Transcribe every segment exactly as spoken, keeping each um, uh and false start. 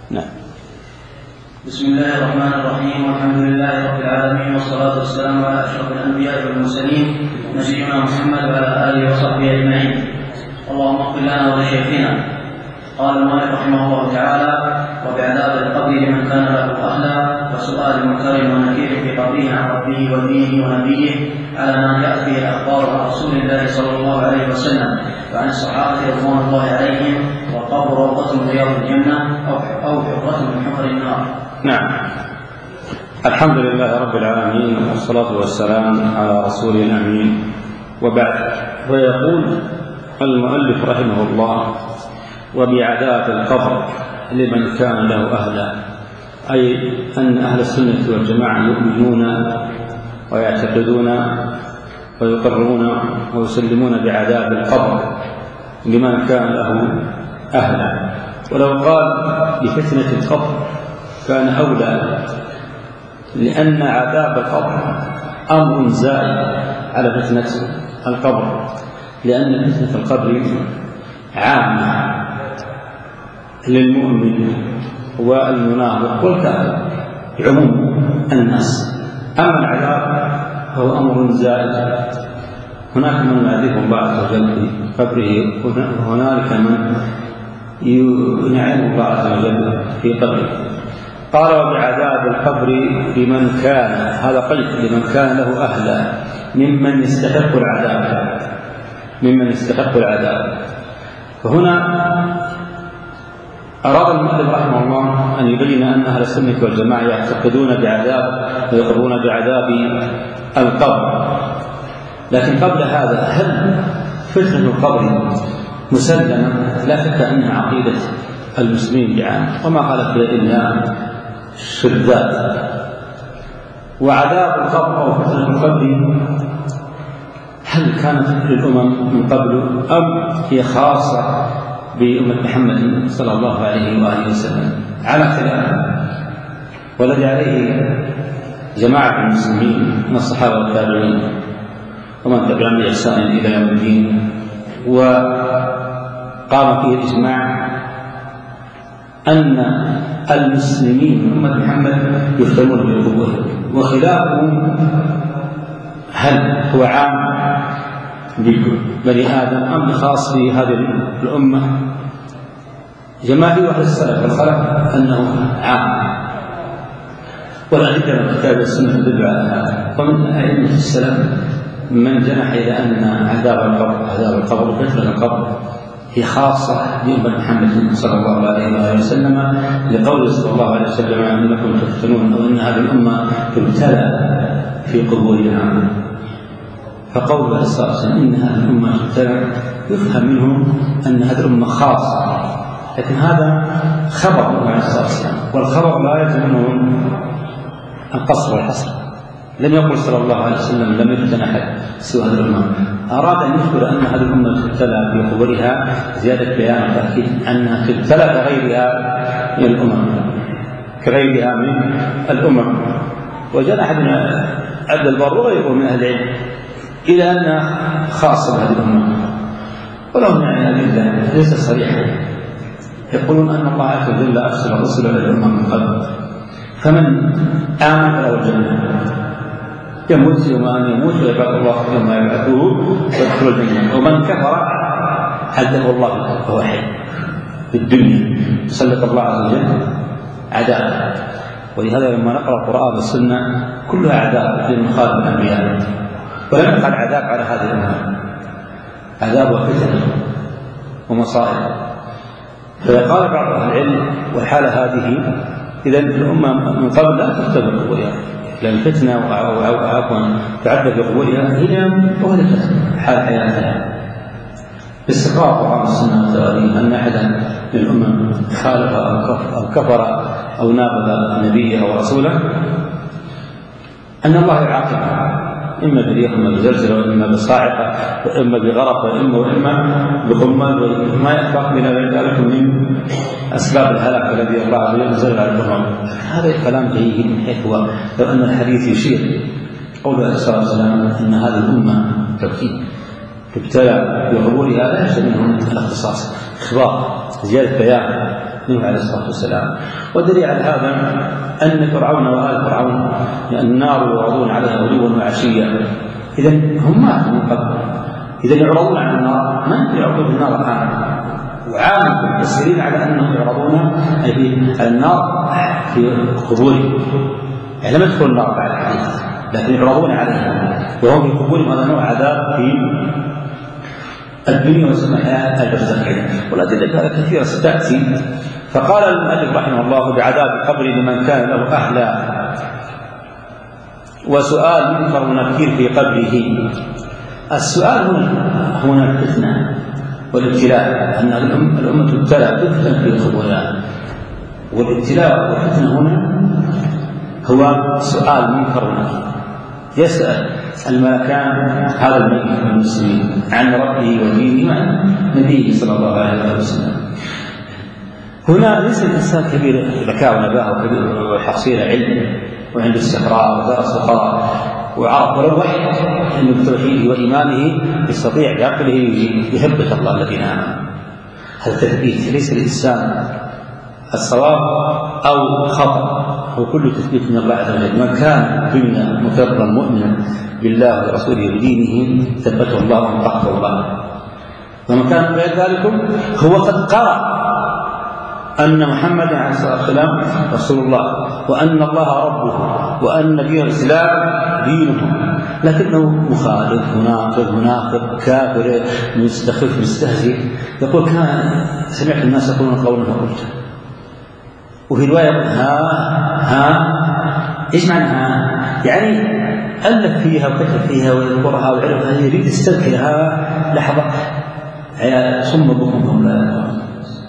نعم. بسم الله الرحمن الرحيم، والحمد لله رب العالمين، والصلاة والسلام على أشرف الأنبياء والمرسلين نبينا محمد وعلى آله وصحبه أجمعين. اللهم اغفر لنا ولشيخنا. قال المؤلف رحمه الله تعالى: وبعذاب القبر لمن كان له أهلا، وسؤال منكر ونكير في قبره عن ربه ودينه ونبيه على ما جاءت به الأخبار عن رسول الله صلى الله عليه وسلم وعن الصحابة رضوان الله عليهم، والقبر روضة من رياض الجنة أو حفرة من حفر النار. نعم. الحمد لله رب العالمين، والصلاة والسلام على رسوله الأمين، وبعد. ويقول المؤلف رحمه الله: وبعذاب القبر لمن كان له أهلا، أي أن أهل السنة والجماعة يؤمنون ويعتقدون ويقرون ويسلمون بعذاب القبر لمن كان له أهلا. ولو قال بفتنة القبر كان أولى، لأن عذاب القبر أمر زائد على فتنة القبر، لأن فتنة القبر عامة للمؤمن والمنافق والكافر عموم الناس. أما العذاب فهو أمر زائد، هناك من يعذبه الله عز وجل في قبره، وهنالك من ينعم الله عز وجل في قبره. قال: وبعذاب القبر لمن كان، هذا قيد لمن كان له أهلا، ممن يستحق العذاب ممن يستحق العذاب فهنا أراد المؤلف رحمه الله أن يبين أن أهل السنة والجماعة يعتقدون بعذاب ويقرون بعذاب القبر. لكن قبل هذا، هل فتنة القبر مسلمة؟ لا شك أنها عقيدة المسلمين بعامة، وما قال فيها إلا شذاذ. وعذاب القبر أو فتنة القبر هل كانت للأمم من قبل أم هي خاصة بأمة محمد صلى الله عليه وآله وسلم؟ على خلاف، والذي عليه جماعة المسلمين من الصحابة والتابعين ومن تبعهم بإحسان إلى يوم الدين، وقام فيه الإجماع أن المسلمين من أمة محمد يفتنون بالقبور، وخلافهم هل هو عام بني آدم أم خاص بهذه الأمة؟ جماهير أهل السلف والخلف أنه عام، والأدلة من الكتاب والسنة تدل على هذا. ومن أئمة السلف من جنح إلى أن عذاب القبر عذاب القبر وفتنة القبر هي خاصة بأمة محمد صلى الله عليه وآله وسلم، لقوله صلى الله عليه وسلم: أنكم تفتنون، أو أن هذه الأمة تبتلى في قبورها. فقول عليه الصلاة والسلام إن هذه الأمة تبتلى يفهم منه أن هذه الأمة خاصة، لكن هذا خبر عليه الصلاة والسلام، والخبر لا يلزم منه القصر والحصر. لم يقل صلى الله عليه وسلم لم يفتن أحد سوى هذه الأمة، أراد أن يخبر أن هذه الأمة تبتلى في قبورها زيادة بيان وتأكيد أنها تبتلى كغيرها من الأمم كغيرها من الأمم. وجنح ابن عبد البر وغيره من أهل العلم إلى أنها خاصة بهذه الأمة، ولهم يعني أدلة ليست صريحة، يقولون أن الله عز وجل أرسل الرسل إلى الأمم من قبل، فمن آمن فله الجنة، يموت يوم أن يموت ويبعث الله يوم يبعثه ويدخل الجنة، ومن كفر عذبه الله فهو حي في الدنيا، يسلط الله عز وجل عذاب. ولهذا لما نقرأ القرآن والسنة كلها عذاب في مخالف الأنبياء، ولم يقل عذاب على هذه الأمة، عذاب وفتن ومصائب. فقال بعض أهل العلم: والحالة هذه إذن الأمة من قبل لا تفتن بقبورها، لأن الفتنة أو عفوا تعذب بقبورها هي مهلكة حال حياتها. باستقرار القرآن والسنة والتواريخ أن أحدا من الأمم خالف أو كفر أو نابذ نبيه أو رسوله أن الله يعاقبه، إما بريح وإما بزلزلة وإما بصاعقة وإما بغرق وإما وإما بقمل وما يخفق من ذلك من أسباب الهلاك الذي الله عز وجل نزل على الأمم. هذا الكلام جيد من حيث هو لو أن الحديث يشير قوله عليه الصلاة والسلام أن هذه الأمة تبكي تبتلى بقبولها لا يشتري منهم الاختصاص، إخبار زيادة بيان نوح عليه الصلاة والسلام. والدليل على هذا أن فرعون وآل فرعون النار يعرضون عليها غدوا وعشيا، إذا هم ماتوا من قبل، إذا يعرضون على النار، من يعرضون النار الآن؟ وعامل المفسرين على أنهم يعرضون على النار في قبورهم، يعني لم يدخلوا النار بعد الحديث لكن يعرضون عليها وهم في قبورهم. هذا نوع عذاب في الدنيا وسمى الحياة البرزخية، والأدلة كثيرة ستأتي. فقال المؤلف رحمه الله بعذاب القبر لمن كان له أحلى، وسؤال منكر ونكير في قبره. السؤال هنا هنا الفتنة والابتلاء، أن الأمة تبتلى تفتن في قبورها، والابتلاء والفتنة هنا هو سؤال منكر ونكير. يسأل الملكان هذا الميت من المسلمين عن ربه ودينه وعن نبيه صلى الله عليه وسلم. هنا ليس الإنسان كبير ذكاء ونباهة وكبير وحصيل علم وعنده استقراء ودرس وقرأ وعرف ولو واحد أنه بتوحيده وإيمانه يستطيع بعقله يهبط الله الذين آمنوا. هذا تثبيت، ليس الإنسان الصواب أو خطأ، هو كل تثبيت من الله عز وجل. من كان الدنيا مكرا مؤمنا بالله ورسوله ودينه ثبته الله وانطقه الله، ومن كان غير ذلك هو قد قرأ أن محمد عليه الصلاة والسلام رسول الله، وأن الله ربه، وأن دين الإسلام دينه، لكنه مخالف مناقض منافق كافر مستخف مستهزئ. يقول كان سمعت الناس يقولون قولا فقلت، وفي رواية ها ها إيش معنى ها؟ يعني ألف فيها وكتب فيها ويذكرها ويعرفها، يريد يستذكرها لحظة صم بكم لا يقولون.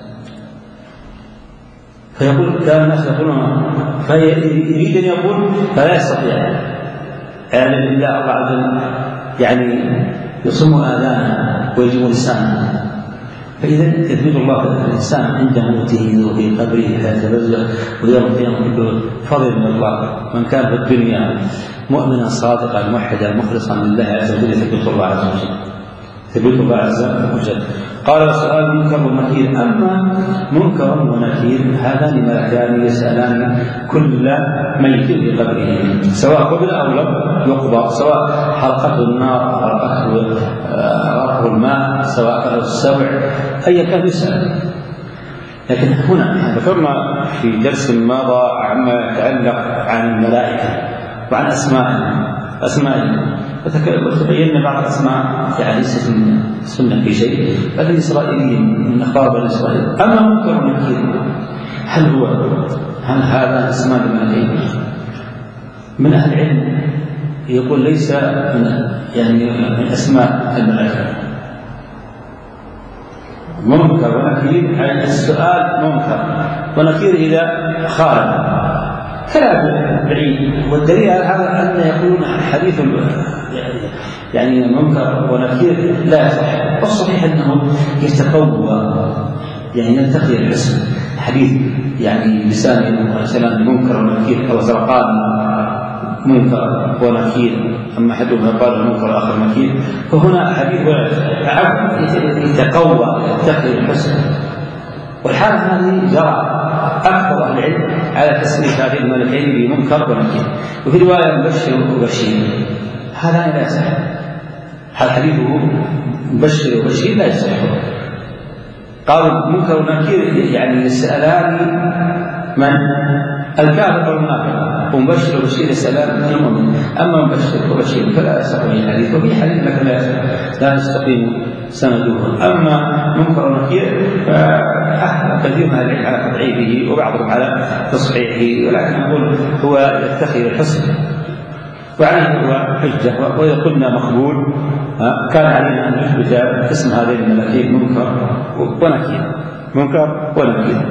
فيقول كان الناس يقولون، فيريد أن يقول فلا يستطيع، يعني لله الله عز وجل يعني يصم آذانه ويجب لسانه. فإذا يثبت الله الإنسان عند موته وفي قبره فيتبذل ويوم القيامة كله فضل من الله. من كان في الدنيا مؤمنا صادقا موحدا مخلصا لله عز وجل يثبت الله عز وجل، ثبت الله عز وجل. قال سؤال منكر ونكير. أما منكر ونكير هذان ملكان يسألان كل ميت في قبره، سواء قبل أو لم يقبر، سواء حرقته النار أو حرقته الماء، سواء كان السبع، أي كان يسأل. لكن هنا ذكرنا في درس ماضى عما يتعلق عن الملائكة وعن أسمائهم أسمائهم وتبين بعض الأسماء يعني ليست من السنة في شيء، لكن إسرائيلي من أخبار بني إسرائيل. أما منكر ونكير هل هو هل هذا أسماء الملائكة؟ من أهل العلم يقول ليس من يعني من أسماء الملائكة. منكر ونكير يعني السؤال منكر، ونكير إذا خالف كلام بعيد. والدليل على هذا أن يقولون حديث يعني منكر ونكير لا يصح، والصحيح أنه يتقوى يعني يلتقي الاسم حديث يعني لسان مثلا منكر ونكير أو زرقان منكر ونكير، أما أحدهما قال منكر آخر نكير، فهنا حديث يتقوى يلتقي الحسن. والحال هذه جرى أكثر أهل العلم على تسمية هذه الملكين بمنكر ونكير. وفي رواية مبشر وبشير هذا لا يصح، هذا حديثه مبشر وبشير لا يصح. قالوا منكر ونكير يعني يسألان من الكافر والمنافق، ومبشر وبشير يسألان المؤمن. أما مبشر وبشير فلا يصح به حديث، وفي حديث لكن لا يصح لا يستقيم سنده. أما منكر ونكير كثير من العلم على تضعيفه وبعضهم على تصحيحه، ولكن نقول هو يتخذ الحسن وعليه هو حجة. وإذا قلنا مقبول كان علينا أن نثبت اسم هذين الملكين منكر ونكير، منكر ونكير.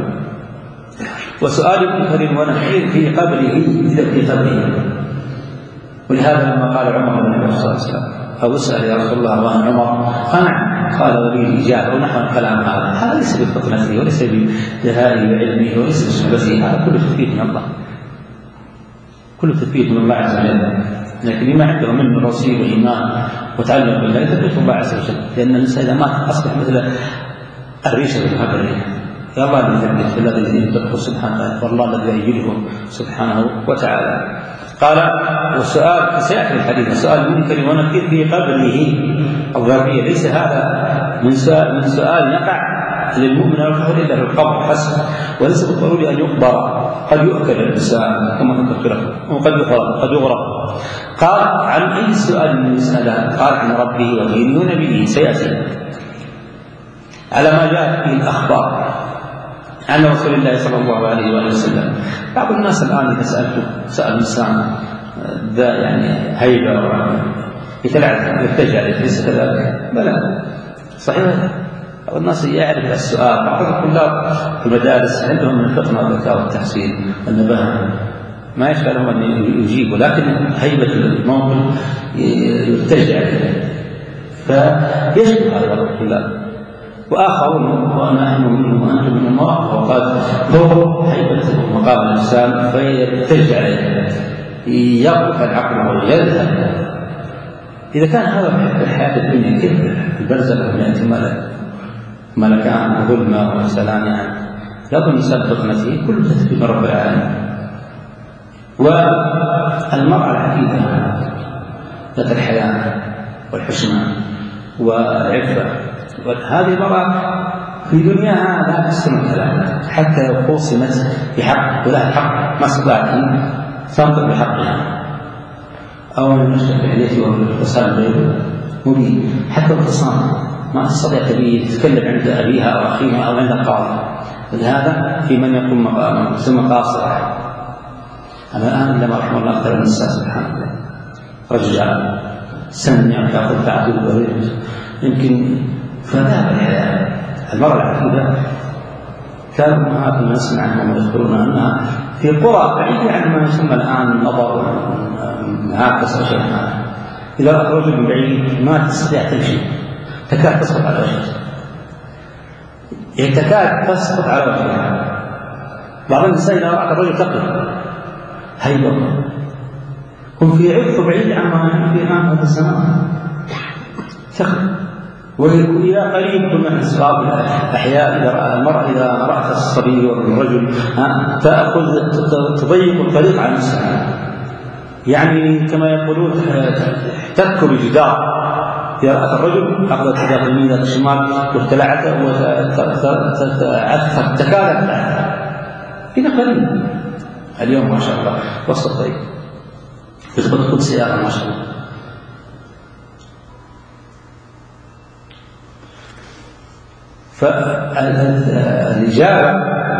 وسؤال منكر ونكير في قبره إذا في قبره. ولهذا لما قال عمر بن النبي صلى الله عليه وسلم أو اسأل يا رسول الله وأنا عمر قنع، قال ولي الإجابة ونحن الكلام هذا هذا ليس بفطنته وليس بجهاله وعلمه وليس بصحبته، هذا كله تثبيت من الله، كله تثبيت من الله عز وجل. لكن لما عنده من رصيد وإيمان وتعلم بالله يثبت الله عز وجل، لأن الإنسان إذا مات أصبح مثل الريشة في القبر يا الله الذي يثبت الذي يذكره سبحانه والله الذي يؤيده سبحانه وتعالى. قال والسؤال سيأتي الحديث السؤال منكر ونكير في قبره الظرفية ليس هذا من سؤال, من سؤال يقع للمؤمن والكافر إلا في القبر حسب وليس بالضروري أن يقبر قد يؤكل الإنسان كما ذكر وقد يغرق قد يغرق. قال عن أي سؤال يسأله؟ قال عن ربه ودينه ونبيه سيأتي على ما جاء في الأخبار عن رسول الله صلى الله عليه وآله وسلم. بعض الناس الآن إذا سألته سأل إنسان ذا يعني هيبة يتلعثم يرتجع ليس كذلك بلى صحيح الناس يعرف السؤال. بعض الطلاب في المدارس عندهم من الفطنة والذكاء والتحصيل والنباهة ما يشغلهم أن يجيبوا لكن هيبة الموقف يرتجع فيشبه هذا الطلاب وآخرون وأنا أهم منهم وأنتم من المواقف وقد هو هيبة مقام الإنسان فيرتجع يقف العقل ويذهب. إذا كان هذا في الحياة الدنيا كيف البرزخ من يأتي ملك ملكان ظلمة وسلام يعني لا بد الإنسان بفطنته كل تثبيت رب العالمين. والمرأة العفيفة ذات الحياة والحشمة والعفة وهذه المرأة في دنياها لا تستمع كلامها حتى لو قوسمت بحق ولها حق ما استطاعت أن تنطق بحقها أو أن يشرك عليه والاتصال غيره مبين حتى الخصام ما تستطيع تبي تتكلم عند أبيها أو أخيها أو عند القاضي. ولهذا في من يقوم مقاما ثم قاصرة. أما الآن لما رحمه الله أكثر النساء سبحانه الله رجال سن يعني تأخذ تعدد ورد يمكن فذهب الحياة. المرأة العفيفة كانوا أمهات ما نسمع عنهم ويذكرون أنها في قرى بعيدة عن ما يسمى الآن النظر معاكس أو شيء هذا إذا رأت رجل من بعيد ما تستطيع تمشي تكاد تسقط على وجهها يعني تكاد تسقط على وجهها. بعض النساء إذا رأت الرجل تقف هيبة هم في عفو بعيد عما في الآن هذا الزمان تخف وإلى قريب من الأسباب الأحياء إذا رأى المرأة إذا رأت الصبي والرجل تأخذ تضيق الطريق عن نفسها يعني كما يقولون تذكر الجدار. إذا رأت الرجل أخذت إذا اليمين إلى الشمال وابتلعته وتعثر تكالت إلى قريب. اليوم ما شاء الله وسط الطريق تثبت كل سيارة ما شاء الله. فالإجابة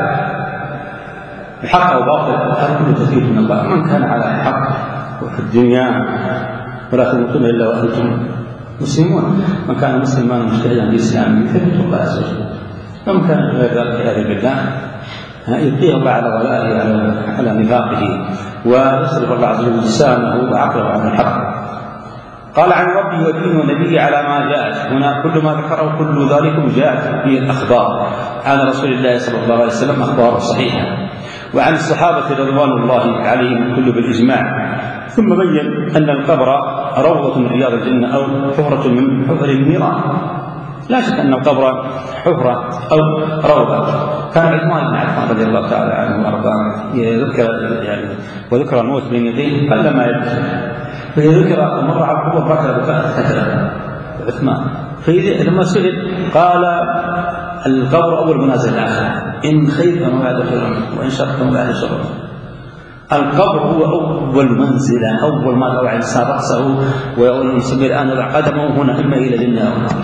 بحق أو باطل هذا كله تثبيت من الله. من كان على حق وفي الدنيا ولا تموتون إلا وأنتم مسلمون. من كان مسلما مجتهدا بإسلامه فيثبت الله عز وجل. ومن كان غير ذلك والعياذ بالله يبقيه الله على ضلاله على نفاقه ويصرف الله عز وجل لسانه وعقله عن الحق. قال عن ربه ودينه ونبيه على ما جاءت هنا كل ما ذكره كل ذلك جاءت به الأخبار عن رسول الله صلى الله عليه وسلم أخبار صحيحة وعن الصحابة رضوان الله عليهم كل بالإجماع. ثم بين أن القبر روضة من رياض الجنة أو حفرة من حفر النيران. لا شك أن القبر حفرة أو روضة. كان عثمان بن عفان رضي الله تعالى عنه وأرضاه يذكر يعني وذكر الموت بين يديه قل ما يبكي فيذكر مرة على القبر بكى بكاء ثكلا عثمان فلما سئل قال القبر أول منازل الآخرة إن خير فما بعد خير وإن شر فما بعد شر. القبر هو أول منزلة أول ما يضع الإنسان رأسه ويسمي الآن يضع قدمه هنا إما إلى الجنة أو النار.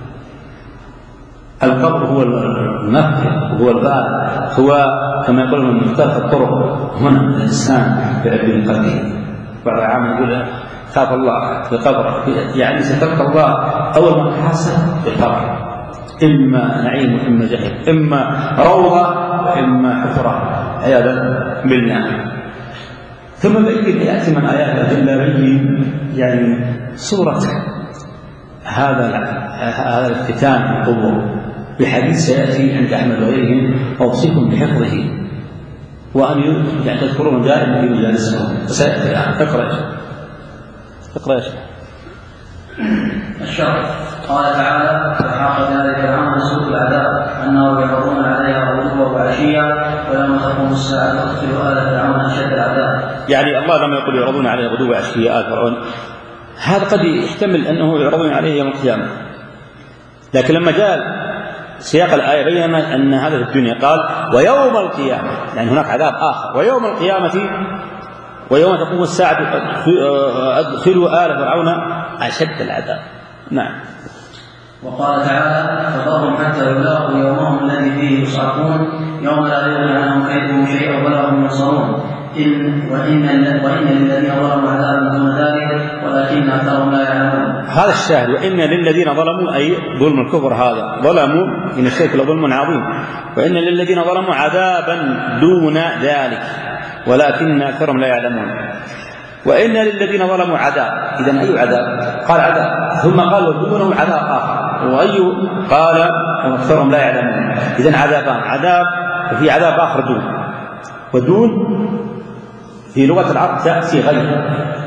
القبر هو المفرق هو الباب هو كما يقولون من مختلف الطرق هنا الإنسان بعلم قلبه. بعض العام يقول خاف الله في قبره يعني ستلقى الله أول ما تحاسب في القبر إما نعيم وإما جحيم إما روضة وإما حفرة عياذا بالله. ثم بين يأتي من آيات جل بين يعني صورة هذا هذا الافتتان في القبور بحديث سيأتي عند أحمد وغيرهم أوصيكم بحفظه وأن يعني تذكرون دائما في مجالسكم. فسيأتي الآن اقرأ اقرأ الشرح قال تعالى: فحاق ذلك العمل سوء العذاب النار يعرضون عليها غدوا وعشيا ويوم تقوم الساعة تدخل آل فرعون أشد العذاب. يعني الله لما يقول يعرضون عليها غدوا وعشيا آل فرعون، هذا قد يحتمل أنه يعرضون عليه يوم القيامة، لكن لما جاء سياق الآية بين أن هذا في الدنيا، قال ويوم القيامة، يعني هناك عذاب آخر، ويوم القيامة ويوم تقوم الساعة أدخلوا آل فرعون أشد العذاب. نعم. وقال تعالى: فذرهم حتى يلاقوا يومهم الذي فيه يصعقون يوم لا يغني عنهم كيدهم شيئا ولا هم ينصرون إن وإن وإن للذين ظلموا عذابا دون ذلك ولكن أكثرهم لا يعلمون. هذا الشاهد، وإن للذين ظلموا أي ظلم الكفر، هذا ظلموا إن الشرك لظلم عظيم، وإن للذين ظلموا عذابا دون ذلك ولكن أكثرهم لا يعلمون. وإن للذين ظلموا عذاب، إذن أي عذاب؟ قال عذاب، ثم قال دونه عذاب آخر، وأي قال أكثرهم لا يعلمون. إذن عذابان، عذاب وفي عذاب آخر دون، ودون في لغة العرب تأتي غير،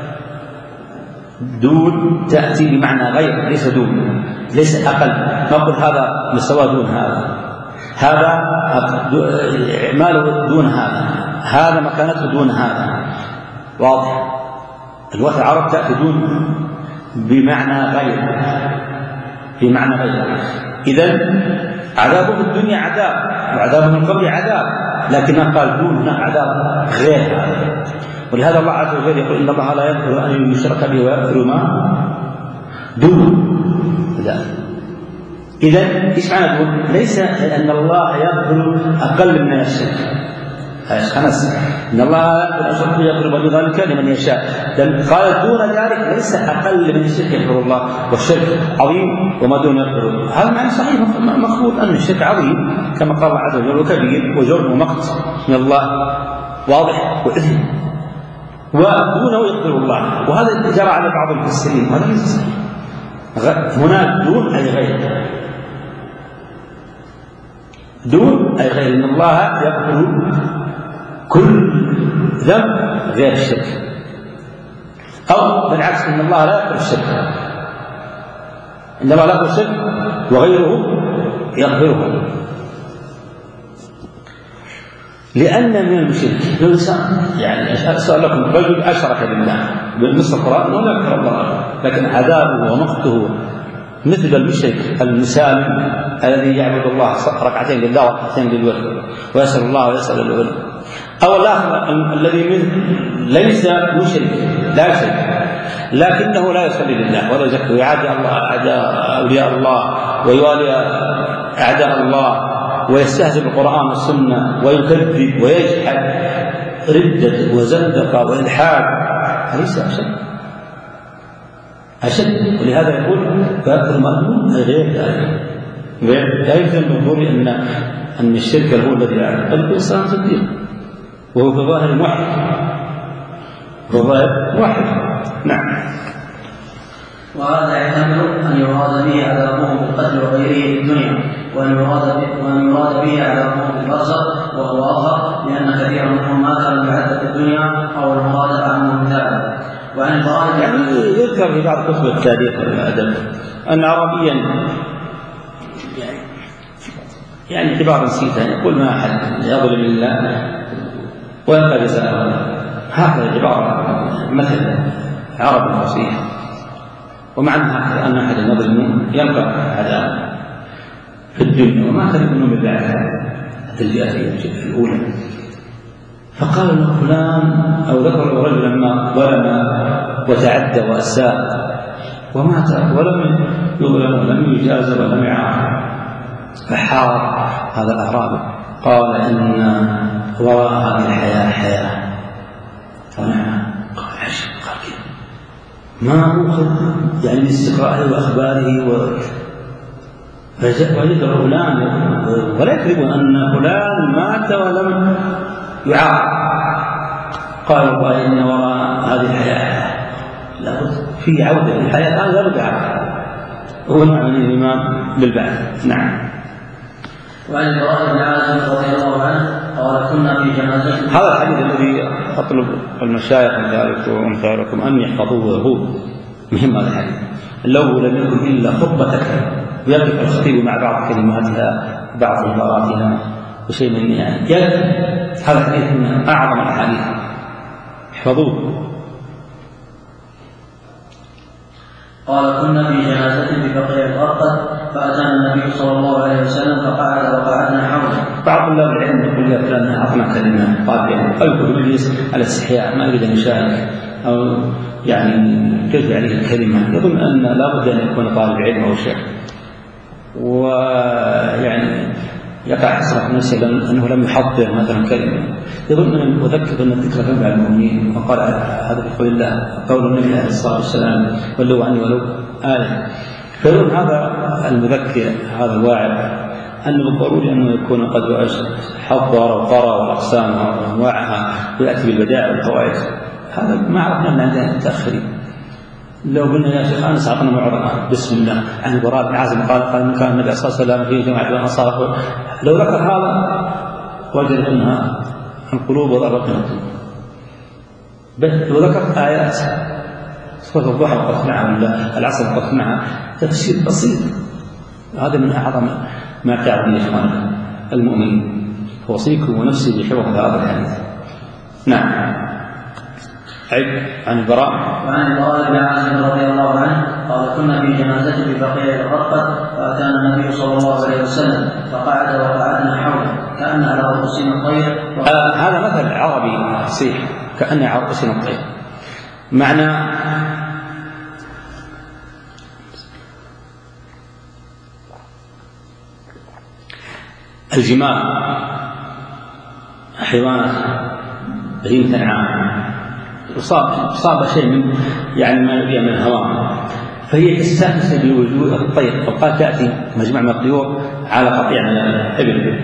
دون تأتي بمعنى غير، ليس دون، ليس أقل. نقول هذا مستوى دون هذا، هذا إعماله دون هذا، هذا مكانته دون هذا، واضح. اللغة العرب تأتي دون بمعنى غير، بمعنى غير. إذن عذابه في الدنيا عذاب، وعذابه من القبر عذاب، لكن ما قال دون هنا عذاب غير هذا. ولهذا الله عز وجل يقول: إن الله لا يغفر أن يشرك به ويغفر ما دون ذلك. إذن إيش معنى دون؟ ليس أن الله يغفر أقل من الشرك، خمس إن الله يغفر يغفر ذلك لمن يشاء، قال دون ذلك ليس أقل من الشرك يغفر الله، والشرك عظيم وما دون يغفر. هذا معنى صحيح مفروض أن الشرك عظيم كما قال الله عز وجل، وكبير وجرم ومقت من الله، واضح، وإثم، ودونه يغفر الله. وهذا جرى على بعض المفسرين، هذا ليس صحيح. هناك دون أي غير، دون أي غير، إن الله يغفر كل ذنب غير الشرك، أو بالعكس إن الله لا يغفر الشرك، إن الله لا يغفر الشرك وغيره يغفره. لأن من المشرك الإنسان، يعني أسأل لكم، رجل أشرك بالله بالنص القرآن ولا يغفر الله، لكن عذابه ومقته مثل المشرك المسالم الذي يعبد الله ركعتين لله وركعتين للولد ويسأل الله ويسأل الولد، أو الآخر الذي ليس مشرك لا يشرك لكنه لا يصلي لله ولا يزكي ويعادي الله أعداء أولياء الله ويوالي أعداء الله ويستهزئ بالقرآن والسنة ويكذب ويجحد ردة وزندقة وإلحاد، أليس أشد؟ أشد. ولهذا يقول فأكثر مأمون غير ذلك، لا يمكن الظهور أن أن الشرك هو الذي يعلم الإنسان صديق، وهو في ظاهر واحد، في ظاهر واحد. نعم. وهذا يحتمل أن يراد به عذابه بالقتل وغيره في الدنيا، وأن يراد وأن يراد به عذابه بالبرزخ وهو أظهر، لأن كثيرا منهم ما كان يعذب في الدنيا أو المراد عنه مثالا. وعن الفرائض يعني يذكر في بعض كتب التاريخ والأدب أن عربيا يعني يعني اعتبار نسيته يقول ما أحد يظلم الله ويلقى جزاءه، هكذا عبارة مثل عربي فصيح، ومعنى أن أحد يظلم يلقى عذاب في الدنيا وما كان يظلم بالبعث الجاهلية الأولى. فقال له فلان أو ذكر رجلا ما ظلم وتعدى وأساء ومات ولم يظلم ولم يجازى ولم يعاقب، فحار هذا الأعرابي قال إن وراء هذه الحياة حياة. فنعم. قال عشق، قال كذا ما أخذ يعني من استقراءه وأخباره و... فوجد فلان ولا يكذبون أن فلان مات ولم يعاقب. قال والله إن وراء هذه الحياة لابد في عودة الحياة الآن لابد يعاقب، هو نعم الإمام بالبعث. نعم. وعن البراء بن عازب رضي الله عنه قال كنا في جنازة. هذا الحديث الذي أطلب المشايخ من ذلك وأمثالكم أن يحفظوه مهم هذا الحديث. لو لم يكن إلا خطبة ويقف الخطيب مع بعض كلماتها بعض عباراتها وشيء من يعني هذا الحديث من أعظم الأحاديث، احفظوه. قال كنا في جنازة في بقيع الغرقد فأتانا النبي صلى الله عليه وسلم فقعد وقعدنا حوله. بعض الله العلم يقول لك لأن أعطنا كلمة قال يعني ألقوا المجلس على الاستحياء ما يريد أن يشارك أو يعني تجري عليه الكلمة، يظن أن لا بد أن يكون طالب علم أو شيخ، ويعني يقع حسرة نفسه أنه لم يحضر مثلا كلمة، يظن أن وذكر أن الذكر تنفع المؤمنين، وقال هذا بقول الله قول النبي عليه الصلاة والسلام ولو عني ولو آية. فيظن هذا المذكر هذا الواعظ أنه بالضروري أنه يكون قد حضر وقرأ والأقسام وأنواعها ويأتي بالبدائع والفوائد. هذا ما عرفنا أن عندنا متأخرين. لو قلنا يا شيخ أنس أعطنا موعظة بسم الله عن البراء بن عازب قال قال من كان النبي صلى الله عليه وسلم في جماعة الأنصار، لو ذكر هذا وجد أنها القلوب وضربت القلوب. لو ذكرت آيات سورة الضحى وقف معها ولا العصر وقف معها تفسير بسيط، هذا من أعظم ما تعبني إخواننا المؤمنين. فوصيكم ونفسي بحفظ هذا الحديث. نعم. عد عن البراء وعن البراء بن عازب رضي الله عنه قال كنا في جنازة في بقيع الغرقد فأتانا النبي صلى الله عليه وسلم فقعد وقعدنا حوله كأن على رؤوسنا الطير. آه هذا مثل عربي فصيح، كأن على رؤوسنا الطير، معنى الجمال حيوانات بهيمة الأنعام أصاب أصاب شيء من يعني ما يبيع من الهواء، فهي تستأنس بوجود الطير، وقد تأتي مجمع من الطيور على قطيع من الإبل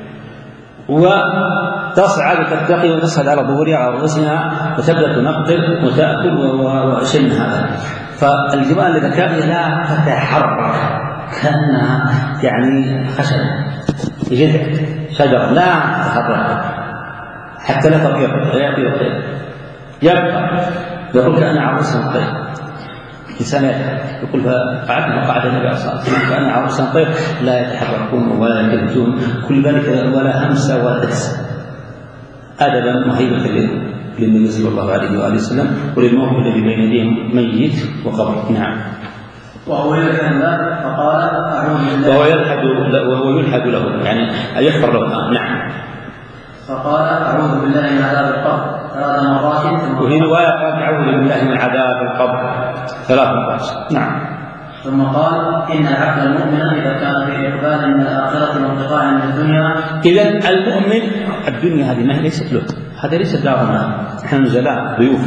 وتصعد وتتقي وتصعد على ظهورها على رؤوسها وتبدأ تنقل وتأكل وشيء من هذا. فالجمال لذكائها لا تتحرك كأنها يعني خشب جذع شجر لا تتحرك حتى لا تطير لا يطير الطير، يبقى يقول كأن عروسا الطير. إنسان يقول فقعدنا وقعد النبي صلى الله عليه وسلم كأن عروسا الطير لا يتحركون ولا يكذبون كل ذلك ولا همس ولا دس، أدبا وهيبة للنبي صلى الله عليه وآله وسلم وللموقف الذي بين يديهم ميت وقبر. نعم. وهو يلحد له فقال أعوذ بالله وهو يلحد وهو يلحد له يعني يحفر له. نعم. فقال أعوذ بالله من عذاب القبر ثلاث مرات. وفي رواية قال أعوذ بالله من عذاب القبر ثلاث مرات. نعم. ثم قال إن العبد المؤمن إذا كان في إقبال من الآخرة وانقطاع من الدنيا. إذن المؤمن الدنيا هذه ما هي ليست له، هذا ليس دارنا، نحن نزلاء ضيوف،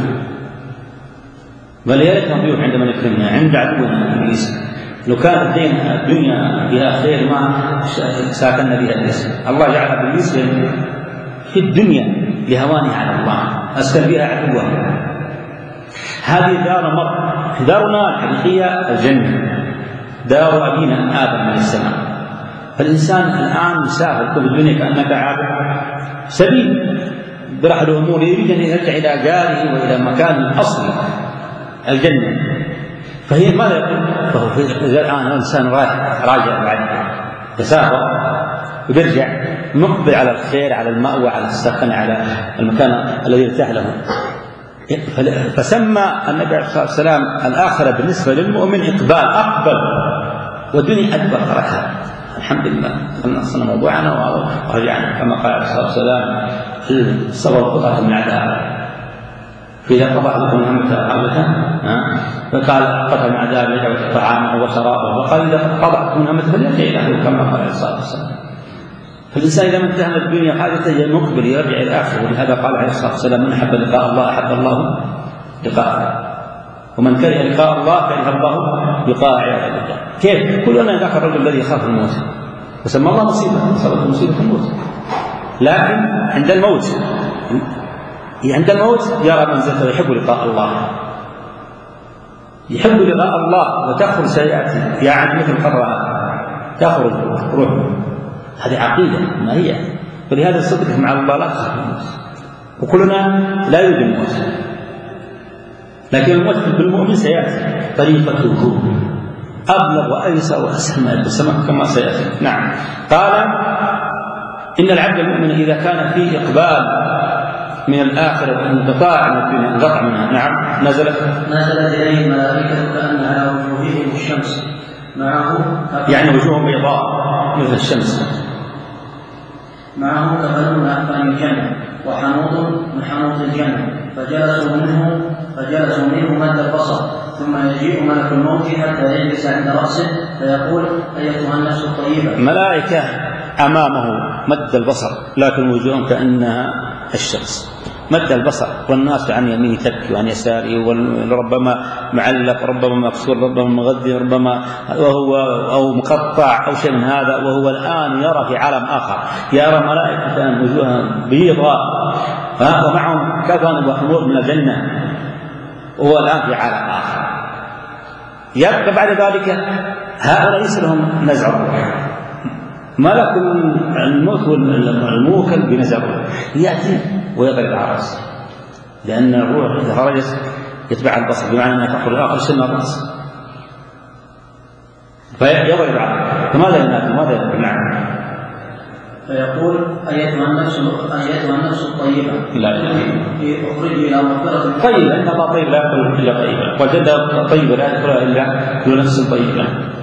بل يرثنا ضيوف عندما نكرمنا عند عدونا إبليس. لو كانت الدنيا بها خير ما ساكننا بها إبليس. الله جعل إبليس في الدنيا لهوانه على الله أسكن بها عدوه. هذه دار مر، دارنا الحقيقية الجنة، دار أبينا آدم عليه السلام. فالإنسان الآن مسافر في الدنيا كأنك عابر سبيل برحل الأمور، يريد أن يرجع إلى جاره وإلى مكان الأصل الجنة. فهي ماذا يقول؟ فهو في الآن الإنسان رايح راجع بعد يسافر ويرجع مقبل على الخير على المأوى على السكن على المكان الذي يرتاح له. فسمى النبي عليه الصلاة والسلام الآخرة بالنسبة للمؤمن إقبال، أقبل والدنيا أدبر تركها. الحمد لله خلصنا موضوعنا ورجعنا كما قال عليه الصلاة والسلام الصبر قطعة من عذاب، فإذا قطع لكم همة عبدا فقال قطع من عذاب يدعو طعامه وشرابه، وقال إذا قطع لكم همة فليرجع إلى كما قال عليه الصلاة والسلام. فالإنسان إذا ما انتهى الدنيا حاجته مقبل يرجع إلى الآخرة، ولهذا قال عليه الصلاة والسلام من أحب لقاء الله أحب الله لقاءه، ومن كره لقاء الله كره الله لقاء عياذ بالله. كيف؟ كلنا ذاك الرجل الذي يخاف الموت وسمى الله مصيبة، صارت مصيبة الموت، لكن عند الموت عند الموت يرى منزلته يحب لقاء الله، يحب لقاء الله وتخرج سيئاته يعني مثل قطرة تخرج روحه. هذه عقيدة ما هي، ولهذا الصدق مع الله لا تخاف الموت، وكلنا لا يريد الموت. لكن الموثق بالمؤمن سيأتي طريقته أبلغ وأيسر وأسهل من السماء كما سيأتي. نعم. قال إن العبد المؤمن إذا كان فيه إقبال من الآخرة انقطاع انقطع منها. نعم. نزلت نزلت إليه الملائكة كأن على وجوههم الشمس معه يعني وجوههم بيضاء مثل الشمس معه كفن من أكفان الجنة وحنوط من حنوط الجنة فجلسوا منه فجلسوا منه مد البصر ثم يجيء ملك الموت حتى يجلس عند رأسه فيقول أيتها النفس الطيبة. ملائكة أمامه مد البصر لكن وجوههم كأنها الشمس مد البصر والناس عن يمينه تبكي وعن يساره وربما معلق ربما مكسور ربما مغذي ربما وهو أو مقطع أو شيء من هذا وهو الآن يرى في عالم آخر يرى ملائكة وجوههم بيضاء ومعهم كفن وحمود من الجنة وهو الآن في عالم آخر. يبقى بعد ذلك هؤلاء ليس لهم نزع الروح ملك الموت والموكل بنزع الروح يأتي ويضرب على رأسه لأن الروح إذا خرجت يتبع البصر بمعنى أنها تخرج آخر سن الرأس فيضرب على فماذا ينادي ماذا يقول؟ نعم. فيقول أيتها النفس أيتها النفس الطيبة لا اخرجي إلى مغفرة طيب إن الله طيب لا يدخل إلا طيبا وجد طيبة لا يدخل إلا ذو نفس طيبة.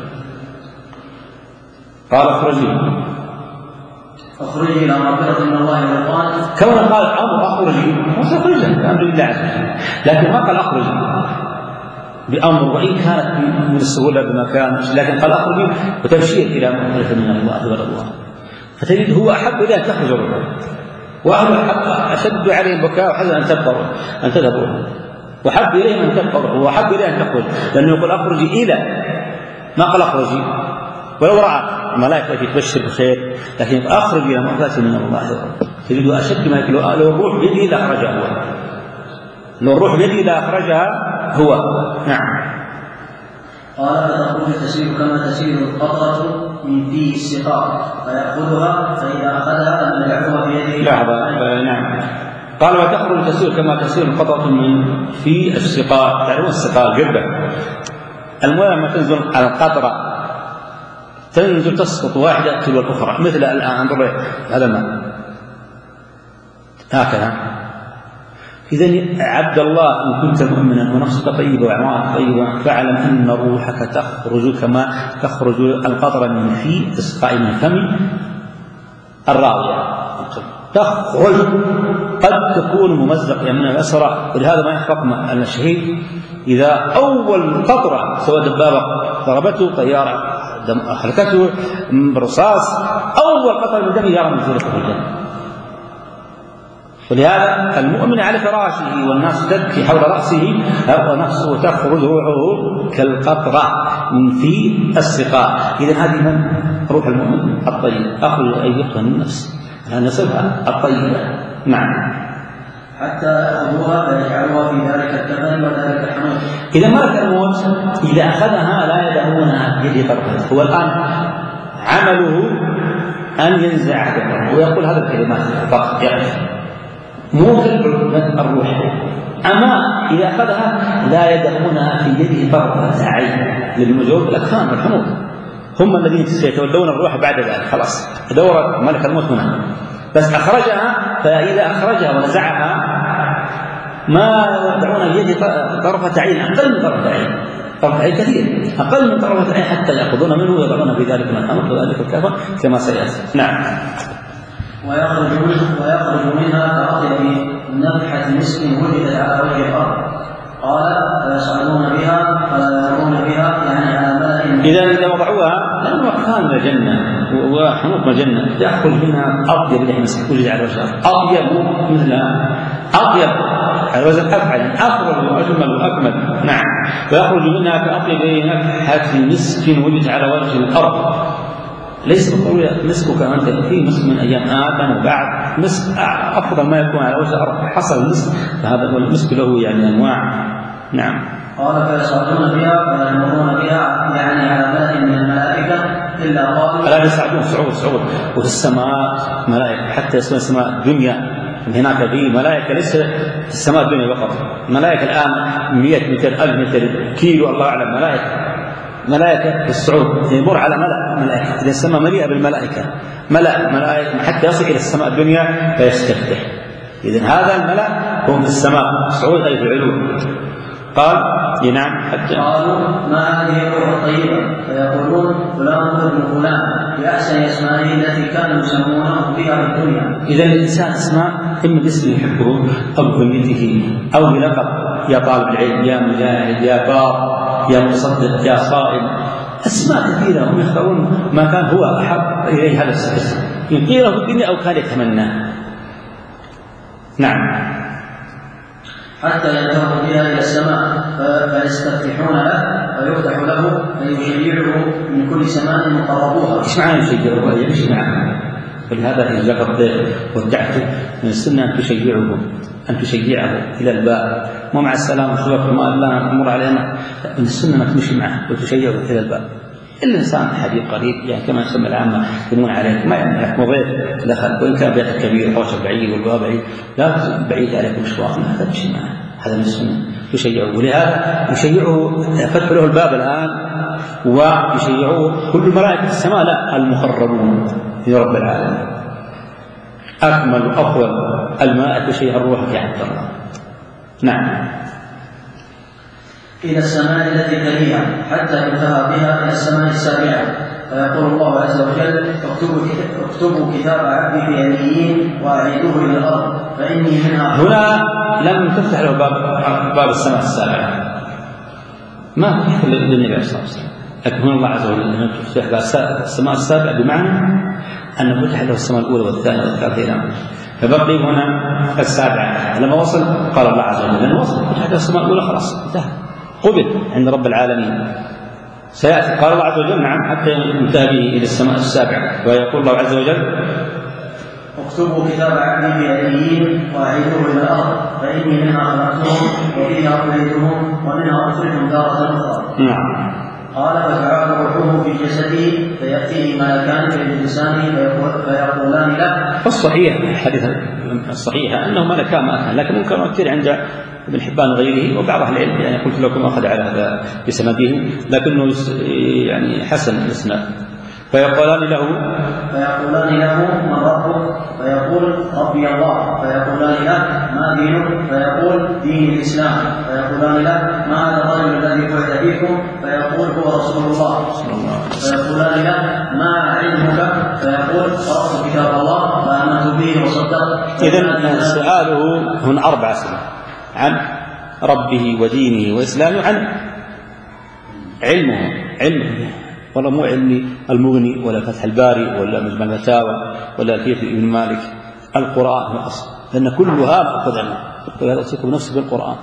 قال اخرجي اخرجي الى مغفرة من الله ورضوان كون قال امر اخرجي فاخرجها بامر الله عز وجل لكن ما قال اخرجي بامر وان كانت من السهوله بمكان لكن قال اخرجي وتبشير الى مغفرة من الله ورضوان فتجد هو احب الى ان تخرج الروح واهل اشد عليه البكاء وحزن ان تبقى ان تذهب روحه وحب اليه ان تبقى روحه وحب اليه ان تخرج لانه يقول اخرجي الى ما قال اخرجي ولو رأى الملائكة تبشر بخير لكن أخرج إلى مغفرة من الله تجد أشد ما يقول لو الروح بيده لا أخرجها هو لو الروح بيده لا أخرجها هو. نعم. قال فتخرج تسير كما تسير القطرة من فيه السقاء فيأخذها فإذا أخذها لم يدعوها بيده. لحظة. نعم. قال وتخرج تسير كما تسير القطرة من في السقاء. تعرفون السقاء القربة المويه لما تنزل على القطرة تنزل تسقط واحدة تلو الأخرى مثل الآن انظر هذا الماء هكذا. إذن عبد الله إن كنت مؤمنا ونفسك طيبة وأعمالك طيبة فاعلم أن روحك تخرج كما تخرج القطرة من في تسقى من فم الراوية تخرج قد تكون ممزقة من الأسرى ولهذا ما يحفظ أن الشهيد إذا أول قطرة سواء دبابة ضربته طيارة حركته برصاص أول قطرة من دم يرى منزلته في الجنة. ولهذا المؤمن على فراشه والناس تبكي حول رأسه ونفسه تخرج روحه كالقطرة من في السقاء. إذن هذه من روح المؤمن الطيب أخرج أيتها النفس نسبها الطيبة. نعم. حتى يأخذوها فيجعلوها في ذلك الكفن وذلك الحنوط. إذا ملك الموت إذا أخذها لا يدعونها بيد طرفه هو الآن عمله أن ينزع هذا ويقول هذا الكلمات فقط يقف موت الروح. أما إذا أخذها لا يدعونها في يده طرفة عين للمجهول الأكفان والحنوط هم الذين سيتولون الروح بعد ذلك خلاص دورة ملك الموت هنا بس أخرجها. فإذا أخرجها ونزعها ما يدعون يد طرفة عين أقل من طرفة عين طرفة عين كثير أقل من طرفة عين حتى يأخذون منه ويضعون في ذلك من الأمر وذلك الكافر كما سيأتي. نعم. ويخرج منها ويخرج منها كأطيب نفحة مسك وجدت على وجه الأرض. قال فيصعدون بها فلا يمرون بها يعني على ملأ. إذا إذا وضعوها لأنه كان الجنة وحنوط الجنة يخرج منها أطيب لحم مسك وجد على وجه الأرض أطيب مثلها أطيب على وزن أفعل أفضل وأجمل وأكمل. نعم. فيخرج منها كأطيب نفحة مسك وجد على وجه الأرض. ليس بالضرورة مسك كما أنت في مسك من أيام آدم وبعد مسك أفضل ما يكون على وجه الأرض حصل المسك فهذا هو المسك له يعني أنواع. نعم. قال فيصعدون بها فلا يمرون بها يعني على ملأ من الملائكة إلا قالوا لا يصعدون صعود صعود وفي السماء ملائكة حتى يسمى السماء الدنيا هناك في ملائكة ليس في السماء الدنيا فقط، ملائكة الآن مئة متر ألف متر كيلو الله أعلم، ملائكة ملائكة في الصعود يمر على ملأ ملائكة، إذا السماء مليئة بالملائكة ملأ ملائكة حتى يصل إلى السماء الدنيا فيستفتح. إذن هذا الملأ هم في السماء صعود أي في العلو. قال نعم حتى قالوا ما هذه الروح الطيبة؟ فيقولون فلان ابن فلان بأحسن أسمائه التي كانوا يسمونه بها في الدنيا. إذا الإنسان اسماء إما باسم يحبه أو بكنيته أو بلقب، يا طالب العلم، يا مجاهد، يا بار، يا مصدق، يا صائم، أسماء كثيرة هم يختارون ما كان هو أحب إليه هذا الاسم إن قيل في الدنيا أو كان يتمناه. نعم. حتى ينتهوا بها إلى السماء فيستفتحون له فيفتح له فيشيعه من كل سماء مقربوها. إيش معنى يشيعه؟ يمشي معه، ولهذا إذا لقد ودعته من السنة أن تشيعه أن تشيعه إلى الباب، مو مع السلام شوف ما الله أمر علينا، من السنة أنك تمشي معه وتشيعه إلى الباب. الإنسان حبيب قريب يعني كما يسمى العامة يمون عليك، ما يمنعك مضيف دخل وإن كان بيتك كبير حوشه بعيد والباب بعيد، لا بعيد عليك مشوار، هذا تمشي معه، هذا من السنة يشيعه. ولهذا يشيعه فتح له الباب الآن ويشيعه كل ملائكة السماء، لا المقربون لرب العالمين أكمل وأفضل الملائكة يشيع الروح في عبد الله. نعم. إلى السماء التي تليها حتى انتهى بها إلى السماء السابعة، فيقول الله عز وجل اكتبوا كتاب عبدي في عليين وأعيدوه إلى الأرض فإني منها. هنا لم تفتح له باب, باب السماء السابعة، ما فتح للنبي عليه الصلاة والسلام، لكن هنا الله عز وجل لم تفتح له السماء السابعة بمعنى أن فتح له السماء الأولى والثانية والثالثة، فبقي هنا السابعة. لما وصل قال الله عز وجل لما وصل فتح له السماء الأولى خلاص انتهى قبل عند رب العالمين. سيأتي قال الله عز وجل نعم حتى ينتهي به إلى السماء السابعة، ويقول الله عز وجل اكتبوا كتاب عبدي في عليين وأعيدوه إلى الأرض فإني منها خلقتهم وفيها أعيدهم ومنها أخرجهم تارة أخرى. نعم. قال فتعاد روحه في جسده فيأتيه ملكان في لسانه فيقولان له. الصحيح الحديث الصحيح أنه ملكان ما كان، لكن ممكن أكثر عند ابن حبان وغيره وبعض أهل العلم، يعني قلت لكم أخذ على هذا بسنده لكنه يعني حسن الإسناد. فيقولان له فيقولان له من ربك؟ فيقول ربي الله. فيقولان له ما دينك؟ فيقول دين الإسلام. فيقولان له ما هذا الرجل الذي بعث فيكم؟ فيقول هو رسول الله. فيقولان له ما علمك؟ فيقول قرأت كتاب الله فآمنت به وصدقت. إذن سؤاله هنا أربع أسئلة عن ربه ودينه وإسلامه، عن علمه علمه والله مو علمي المغني ولا فتح الباري ولا مجمع الفتاوى ولا الفية ابن مالك، القرآن هو الأصل، لأن كلها مأخوذ عنه. وهذا أوصيكم نفسي بالقرآن.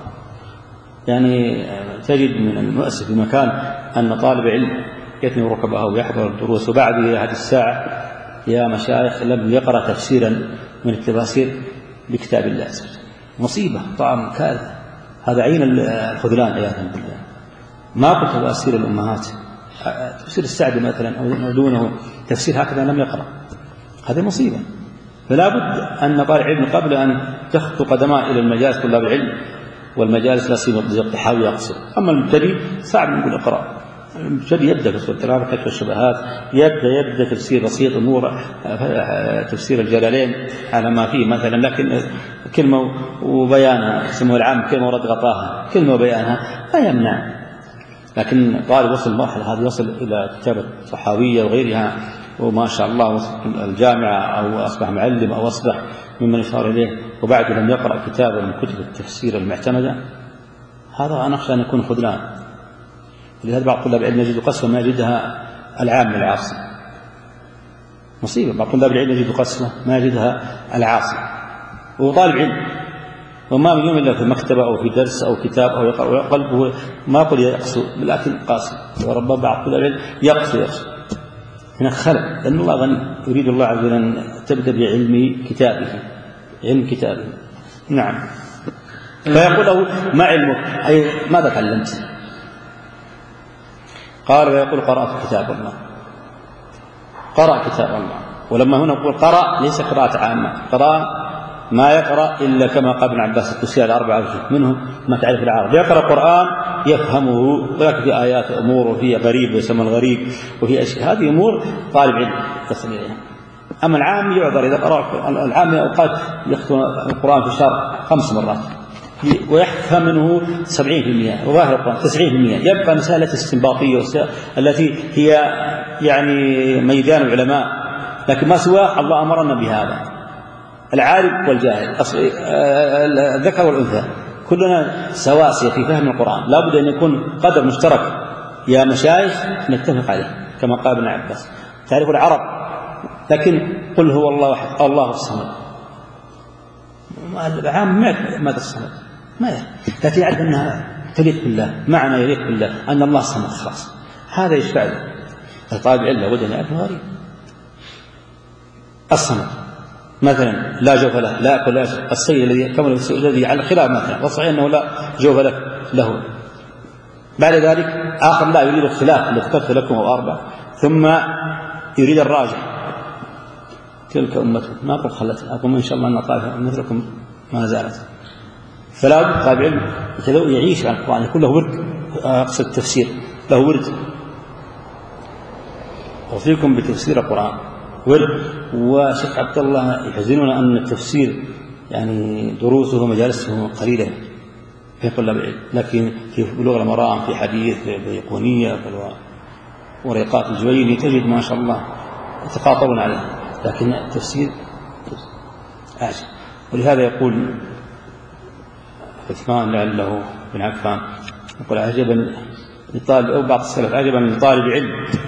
يعني تجد من المؤسف في مكان أن طالب علم يثني ركبه ويحضر الدروس وبعد هذه الساعة يا مشايخ لم يقرأ تفسيرا من التفاسير بكتاب الله، مصيبة طعم كارثة، هذا عين الخذلان عياذا بالله. ما قلت تفسير الأمهات، تفسير السعدي مثلا أو دونه تفسير هكذا لم يقرأ، هذه مصيبة. فلا بد أن طالب العلم قبل أن تخطو قدماء إلى المجالس طلاب العلم والمجالس لا سيما التحاوي يقصر. أما المبتدئ صعب نقول اقرأ، المبتدئ يبدأ في سورة التلاوة كشف الشبهات، يبدأ يبدأ تفسير بسيط أمور تفسير الجلالين على ما فيه مثلا، لكن كلمة وبيانها اسمه العام كلمة ورد غطاها كلمة وبيانها لا يمنع. لكن طالب وصل المرحلة هذه يصل إلى كتابة صحاوية وغيرها وما شاء الله وصل الجامعة أو أصبح معلم أو أصبح ممن يشار إليه وبعد لم يقرأ كتابا من كتب التفسير المعتمدة، هذا أنا أخشى أن يكون خذلان. لهذا بعض طلاب العلم يجد قسوة ما يجدها العام العاصي، مصيبة. بعض طلاب العلم يجد قسوة ما يجدها العاصي وهو طالب علم وما من يوم إلا في مكتبة أو في درس أو كتاب أو يقرأ قلبه ما يقول يقسو لكن قاسي، وربما بعض طلاب العلم يقسو يقسو. هنا خلل، لأن الله غني يريد الله عز وجل أن تبدأ بعلم كتابه، علم كتابه. نعم. فيقول له ما علمك؟ أي ماذا تعلمت؟ قال ويقول قرأت كتاب الله، قرأ كتاب الله. ولما هنا نقول قرأ ليس قراءة عامة، قراءة ما يقرأ إلا كما قال ابن عباس التفسير على أربعة وجه، منهم ما تعرف العرب، يقرأ القرآن يفهمه، ولكن في آيات أمور وفي غريب ويسمى الغريب وفي أشياء، هذه أمور طالب علم تصل إليها. أما العام يعذر إذا قرأ العام أوقات يختم القرآن في الشهر خمس مرات ويحفهم منه سبعين في المئة وظاهر القرآن تسعين في المئة، يبقى مسألة الاستنباطية التي هي يعني ميدان العلماء، لكن ما سواه الله أمرنا بهذا. العالم والجاهل، الذكر والأنثى، كلنا سواسية في فهم القرآن، لا بد أن يكون قدر مشترك يا مشايخ نتفق عليه كما قال ابن عباس. تعرف العرب، لكن قل هو الله واحد الله الصمد، العام ما الصمد ما يعرف، لكن يعرف أنها تليق بالله، معنى يليق بالله أن الله الصمد خلاص، هذا يشفع له. الطالب علم ودنا يعرف غريب الصمد مثلا لا جوف له، لا يأكل لا يشرب، السيد الذي كمل الذي على الخلاف مثلا، والصحيح أنه لا جوف له. بعد ذلك آخر لا يريد الخلاف اللي اخترت لكم أو أربع، ثم يريد الراجح، تلك أمته ما أقول خلت، أقول إن شاء الله أن طائفة مثلكم ما زالت. فلا بد طالب علم يعيش عن القرآن، يكون له ورد، أقصد التفسير له ورد، وفيكم بتفسير القرآن ورد. وشيخ عبد الله يحزننا أن التفسير يعني دروسه ومجالسه قليلة في طلاب العلم، لكن في بلوغ المرام، في حديث، في بيقونية، في ورقات الجويني تجد ما شاء الله يتقاطرون عليه، لكن التفسير عاجب. ولهذا يقول عثمان لعله بن عفان يقول عجبا لطالب، أو بعض السلف عجبا لطالب علم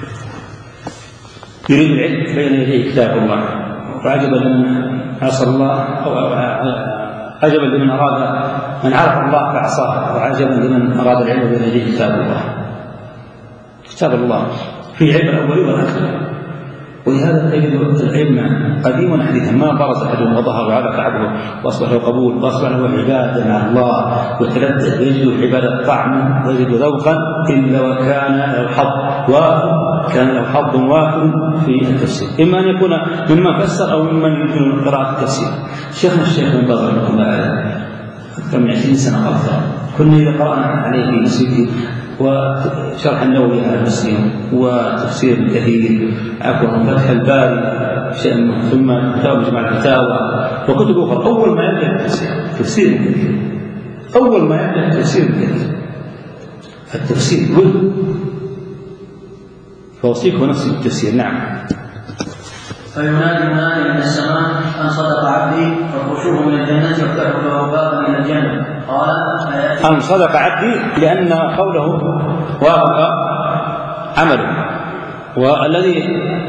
يريد العلم بين يديه كتاب الله، وعجبا لمن عصى الله، أو عجبا لمن أراد من عرف الله فعصاه، وعجبا لمن أراد العلم بين يديه كتاب الله. كتاب الله في علم الأولي والآخر، ولهذا تجد العلم قديما حديثا ما برز أحدهم وظهر على كعبه وأصبح له قبول وأصبح له عبادة مع الله وتلذذ، يجد العبادة طعما ويجد ذوقا إلا وكان له حظ وكان له حظ وافر في التفسير، إما أن يكون ممن فسر أو ممن يمكن قراءة التفسير. شيخنا الشيخ من بغر رحمه الله عليه أكثر من عشرين سنة أكثر كنا إذا قرأنا عليه في مسجد وشرح النووي على مسلم وتفسير كثير عفوا فتح الباري ثم كتاب جمع الفتاوى وكتب أخرى، أول ما يبدأ التفسير تفسير كثير، أول ما يبدأ التفسير كثير التفسير ولد، فوصيكم نفسي بالتفسير. نعم. فينادي منادي من السماء أن صدق عبدي فخشوه من الجنة وافتحوا له بابا من الجنة. قال أن صدق عبدي لأن قوله وافق عمله، والذي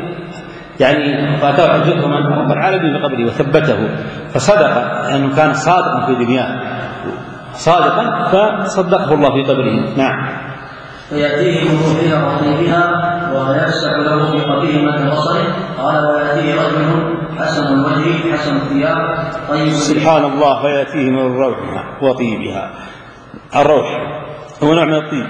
يعني فاتاه حجته من رب العالمين بقبله وثبته، فصدق لأنه كان صادقا في دنياه صادقا فصدقه الله في قبره. نعم. فيأتيه من روحها وطيبها ويفسح له في قبره مد بصره. قال ويأتيه رجل حسن الوجه حسن الثياب طيب. سبحان الله. فيأتيه من روحها وطيبها. الروح هو نوع من الطيب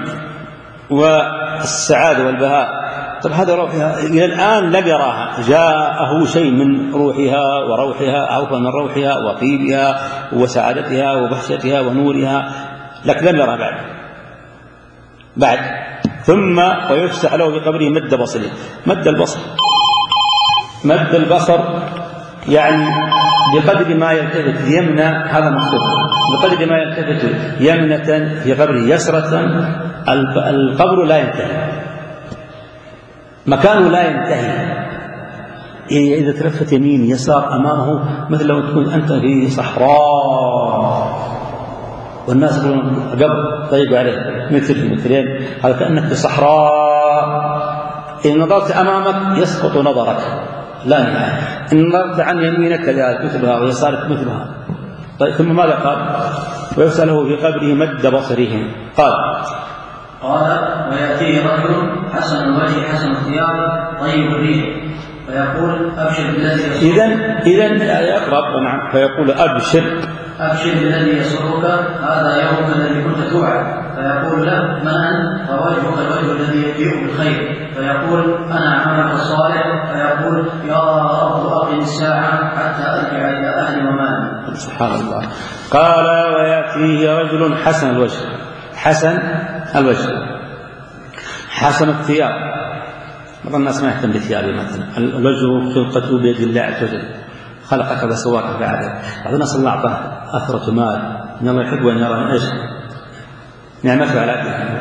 والسعادة والبهاء. طب هذا روحها إلى الآن لم يراها، جاءه شيء من روحها وروحها أو من روحها وطيبها وسعادتها وبهجتها ونورها، لكن لم يرها بعد بعد ثم ويفسح له بقبره مد بصره. مد البصر مد البصر يعني بقدر ما يلتفت يمنى، هذا مقصود، بقدر ما يلتفت يمنة في قبره يسرة. القبر لا ينتهي، مكانه لا ينتهي، إذا تلفت يمين يسار أمامه مثل لو تكون أنت في صحراء والناس يقولون قبر طيب عليه مثل مثلين، هذا كأنك في صحراء. إن نظرت أمامك يسقط نظرك لا نهاية، إن نظرت عن يمينك كذلك مثلها ويسارك مثلها. طيب ثم ماذا قال؟ ويفسله في قبره مد بصرهم. قال قال ويأتيه رجل حسن الوجه حسن الثياب طيب الريح فيقول أبشر بالذي إذن إذن يقرب. نعم. فيقول أبشر أبشر بالذي يسرك هذا يومك الذي كنت توعد. فيقول له من أنت؟ فوجهك الوجه الذي يجيء بالخير. فيقول أنا عملك الصالح. فيقول يا رب أقم الساعة حتى أرجع إلى أهلي ومالي. سبحان الله. قال ويأتيه رجل حسن الوجه، حسن الوجه حسن الثياب. بعض الناس ما يهتم بثيابه مثلا، الوجه خلقته بيد الله عز وجل، خلقك فسواك فعدل. بعض الناس الله أعطاه أثرة مال، إن الله يحب أن يرى إيش نعمته على أهله.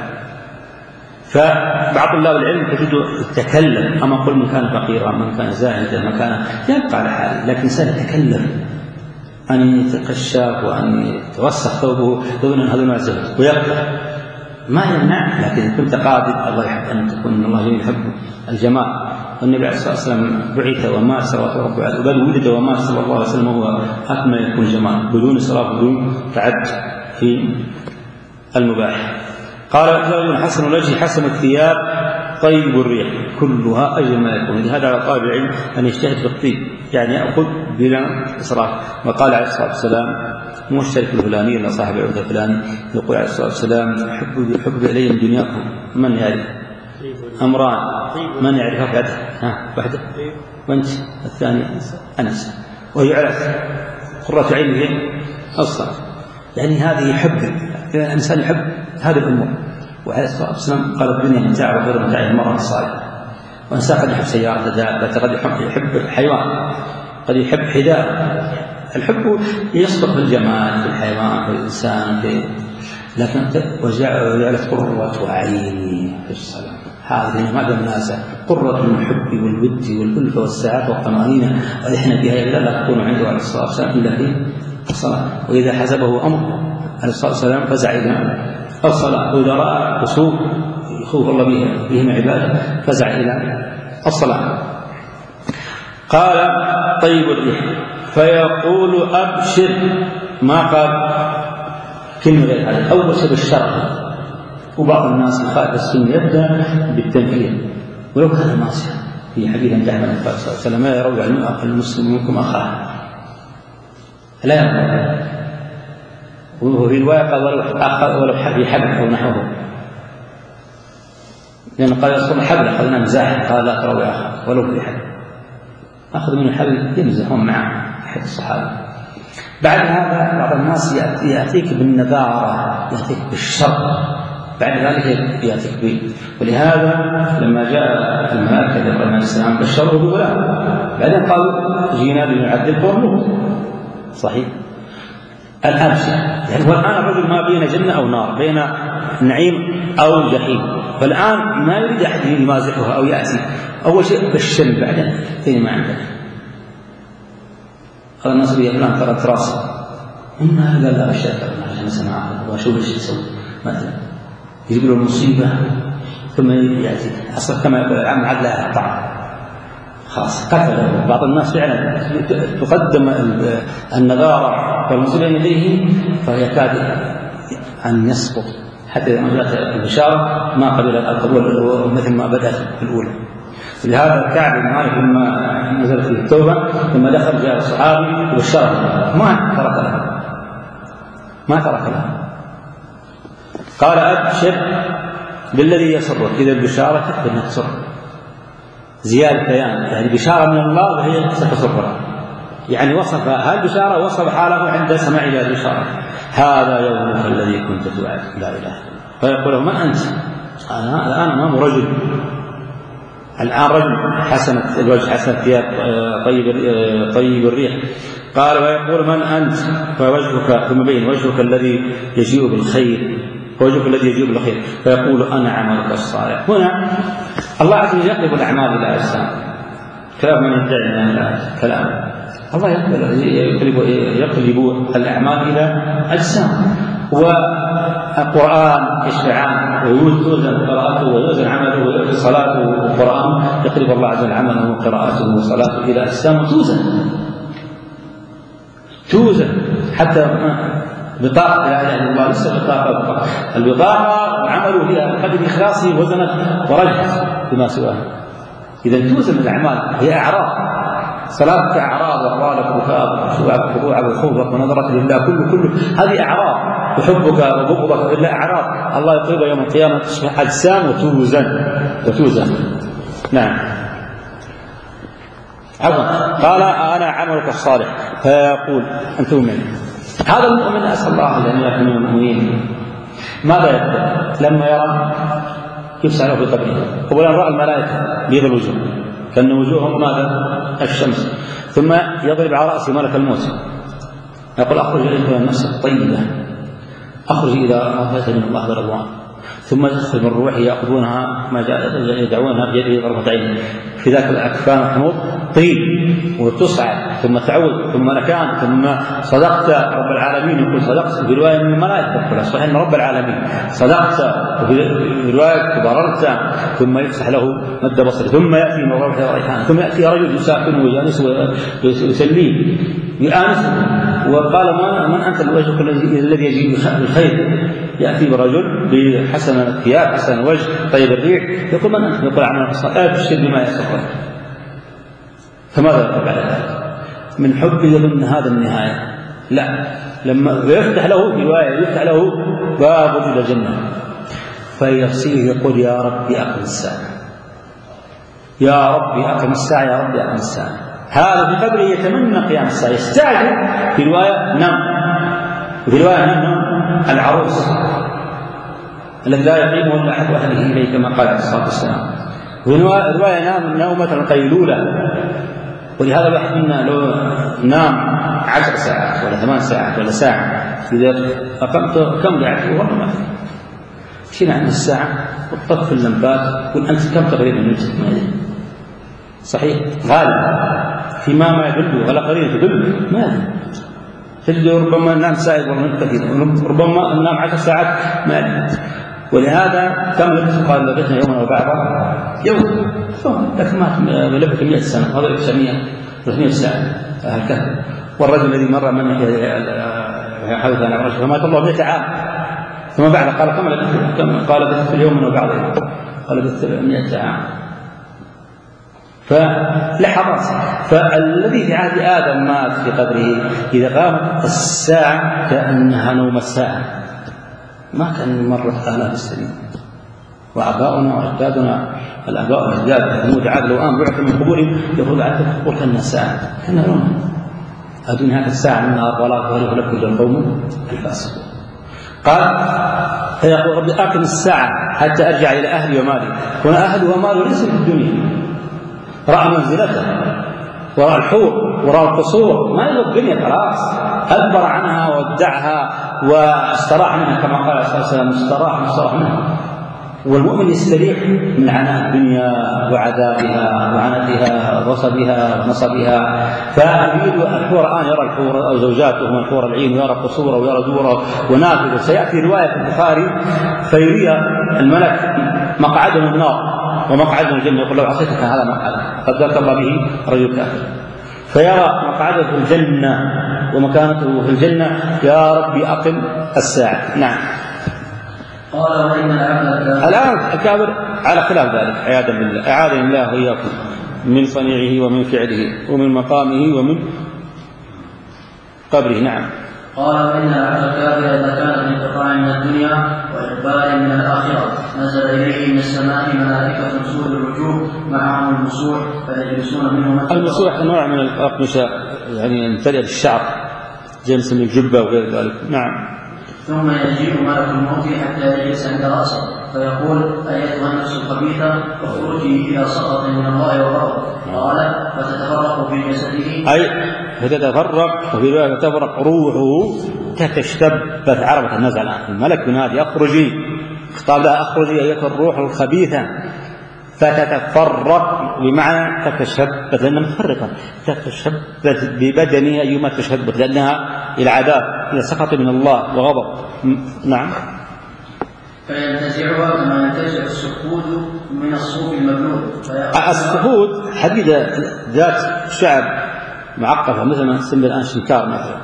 فبعض طلاب العلم تجده يتكلم، أما قل من كان فقيرا من كان زاهدا من كان يبقى على حاله، لكن إنسان يتكلم أن يتقشف وأن يتوسخ ثوبه يظن أن هذا نوع زهد ويبقى ما يمنع. لكن كنت قادر الله يحب أن تكون الله يحب الجمال. والنبي عليه الصلاة والسلام بعث وما صلوات ربه عليه، بل ولد وما صلى الله عليه وسلم هو أكمل يكون جمال بدون إسراف بدون تعد في المباح. قال رجل حسن الوجه حسن الثياب طيب الريح كلها أجل ما يكون. لهذا على طالب العلم أن يجتهد في الطيب، يعني يأخذ بلا إسراف. وقال عليه الصلاة والسلام مو الشريك الفلاني إلا صاحب العود الفلاني، يقول عليه الصلاة والسلام حب حب إلي من دنياكم من يعرف أمران من يعرفها بعده ها بعده وأنت الثاني أنس ويعرف قرة عينه أصلا. يعني هذه يحب الإنسان يحب هذه الأمور. وعليه الصلاة والسلام قال الدنيا متاع وغير متاع المرأة الصالحة. وإنسان قد يحب سيارة دابة، قد يحب الحيوان، قد يحب حذاء. الحب يصدق في الجمال في الحيوان في الإنسان في، لكن وجعلت قرة عيني في الصلاة. هذه ما بين الناس قرة الحب والود والألفة والسعادة والطمأنينة، وإحنا بها لا تكون عنده عليه الصلاة والسلام إلا في الصلاة. وإذا حسبه أمر عليه الصلاة والسلام فزع إلى الصلاة، وإذا رأى كسوف يخوف الله بهم عباده فزع إلى الصلاة. قال طيب الريح فيقول أبشر، ما قال كلمة غير هذا، أول شيء بالشرع. وبعض الناس يخالف السنة يبدأ بالتنفيذ ولو كان ناصحا. في حديث جاء من صلى الله عليه وسلم لا يروي عن المسلم منكم أخاه لا يروي، وفي رواية قال ولو حبل حبل أو نحوه، لأنه قال يصل حبل أخذنا مزاح، قال لا تروي أخاه ولو في حبل، أخذ من الحبل يمزحون معه أحد الصحابة. بعد هذا بعض الناس يأتيك بالنذارة، يأتيك بالشر، بعد ذلك يأتيك به. ولهذا لما جاء الملائكة إبراهيم عليه السلام بشره بغلام، بعدين قالوا جينا لنعذب قومه. صحيح الأبشر، يعني هو الآن الرجل ما بين جنة أو نار، بين نعيم أو جحيم، فالآن ما يريد أحد يمازحها أو يأتي. أول شيء بالشم، بعدين فين ما عندك قال الناس بي فلان ترى تراسي إنها لا لا أشياء عشان سماعها وأشوف إيش يسوي مثلا، يجيب له المصيبة ثم يأتي أصلا كما يقول العام عدلها الطعام خاص قتل. بعض الناس فعلا تقدم النذارة والمصيبة إليه فيكاد أن يسقط، حتى إذا جاءت البشارة ما قبل القبول مثل ما بدأت في الأولى. لهذا كعب بن مالك لما نزلت فيه التوبة لما دخل جاء الصحابي وبشره ما ترك له ما ترك له قال أبشر بالذي يسرك. إذا البشارة تكفي أن تسر زيادة بيان، يعني بشارة من الله وهي ستسرها. يعني وصف هالبشارة وصف حاله عند سماع البشارة، هذا يومك الذي كنت توعد لا إله إلا الله. فيقول له من أنت؟ أنا الآن أمام رجل، الآن رجل حسن الوجه حسن الثياب طيب طيب الريح. قال ويقول من أنت؟ فوجهك، ثم بين وجهك الذي يجيء بالخير، وجهك الذي يجيء بالخير. فيقول أنا عملك الصالح. هنا الله عز وجل يقلب الأعمال إلى أجسام، كلام من يدعي من كلام الله يقلب يقلب الأعمال إلى أجسام. والقرآن يشفعان ويوزن قراءته ويوزن عمله ويوزن صلاته والقرآن يقلب الله عز وجل عمله وقراءته وصلاته إلى أجسام وتوزن توزن حتى بطاقة لا إله إلا الله لسه بطاقة، البطاقة وعمله فيها بقدر إخلاصه وزنت ورجت بما سواه. إذا توزن الأعمال هي أعراض، صلاتك أعراض وأقوالك بكاء وخضوعك وخوفك ونظرك لله كله كله هذه أعراض، وحبك وبغضك لله أعراض. الله يقول يوم القيامة تصبح أجسام وتوزن وتوزن. نعم قال أنا عملك الصالح فيقول أنت مؤمن. هذا المؤمن أسأل الله أن يكون من المؤمنين. ماذا يقول لما يرى يفسح له في قبره؟ قبل أن رأى الملائكة بيض الوجوه كأن وجوههم ماذا؟ الشمس. ثم يضرب على رأسه ملك الموت يقول أخرج إليك من النفس الطيبة، أخرج إذا أتيت من الله برضوان. ثم تدخل من روحه يأخذونها ما يدعونها بيده ضربة عين في ذاك الأكفان الحموض طيب وتصعد ثم تعود ثم ملكان ثم صدقت رب العالمين يقول صدقت في رواية من الملائكة يقول صحيح أن رب العالمين صدقت في رواية بررت ثم يفسح له مد بصر ثم يأتي من روحه وريحان ثم يأتي رجل يساكن ويأنس ويسليه يآنس وقال ما من أنت الوجه الذي يجيب الخير؟ يأتي برجل بحسن الثياب حسن الوجه طيب الريح يقول من أنت؟ يقول عمل الصالح أبشر بما يسرك. فماذا يقول بعد ذلك؟ من حب يظن هذا النهاية؟ لا، لما يفتح له رواية يفتح له باب إلى الجنة فيصير يقول يا ربي أقم الساعة يا ربي أقم الساعة يا ربي أقم الساعة. هذا في قبره يتمنى قيام الساعة يستعجل. في رواية نم وفي رواية نم العروس الذي لا يقيم إلا أحد أهله إليه كما قال عليه الصلاة والسلام. وفي رواية نام نومة القيلولة. ولهذا الواحد منا لو نام عشر ساعات ولا ثمان ساعات ولا ساعة إذا أقمت كم قاعد والله ما في شيء عن الساعة وطفي اللمبات قل أنت كم تقريبا نجد ما يدري صحيح غالب فيما ما يدل ولا قليل تدل ما يدري تجد ربما نام ساعة ربما نام عشر ساعات ما يدري. ولهذا كم لبث قال لبثنا يوما أو بعض يوم لكن ما لبث مئة سنة هذا تسعمائة ثلاثمائة ساعة هكذا. والرجل الذي مر من حدث عن الرجل فمات الله مئة عام ثم بعد قال كم لبثت قال لبثت اليوم وبعض قال لبثت مئة عام فلحظات. فالذي في عهد آدم مات في قبره إذا قامت الساعة كأنها نوم الساعة ما كان مرت آلاف السنين. وآباؤنا وأجدادنا الآباء والأجداد ثمود عاد لو آن بعث من قبورهم يقول عاد قبور كأنها ساعة كأنها نوم. هذه نهاية الساعة من النهار ولا تغرق لكم القوم الفاسقون. قال فيقول ربي أقم الساعة حتى أرجع إلى أهلي ومالي. هنا أهل وماله ليس في الدنيا رأى منزلته وراء الحور وراء القصور ما يلغى الدنيا خلاص أدبر عنها وادعها واستراح منها كما قال عليه الصلاة والسلام استراح مستراح منها. والمؤمن يستريح من عناء الدنيا وعذابها وعنتها وغصبها ونصبها. فيريد الحور الآن يرى الحور أو زوجاته من الحور العين ويرى قصوره ويرى دوره ونافذه. سيأتي رواية في البخاري فيري الملك مقعده من النار ومقعده من الجنة يقول لو عصيتك هذا مقعد قدرت الله به رجل كافر. فيرى مقعده في الجنة ومكانته في الجنة يا ربي أقم الساعة. نعم. قال وإن الآن الكافر على خلاف ذلك عياذا بالله أعاذنا الله وإياكم من صنيعه ومن فعله ومن مقامه ومن قبره. نعم. قال وإن العبد الكافر إذا كان من انقطاع من الدنيا وإقبال من الآخرة نزل إليه من السماء ملائكة سود الوجوه معهم المسوح فيجلسون منهم. المسوح نوع من الأقمشة يعني يمتلئ بالشعر جنس من الجبة وغير ذلك. نعم. ثم يجيء ملك الموت حتى يجلس عند رأسه فيقول أيتها النفس الخبيثة اخرجي إلى سخط من الله وغضب. قال فتتفرق في جسده أي فتتفرق وفي رواية تتفرق روحه تتشتبت عربة النزع الآن الملك ينادي أخرجي خطاب لها أخرجي أيتها الروح الخبيثة فتتفرق بمعنى تتشبت لأنها متفرقة تتشبت ببدنها أيما تشبت لأنها العذاب إلى سخط من الله وغضب. نعم. فينتزعها كما ينتزع السفود من الصوف المبلول. السفود حديدة ذات شعب معقفة مثل ما نسمي الآن شنكار مثلا.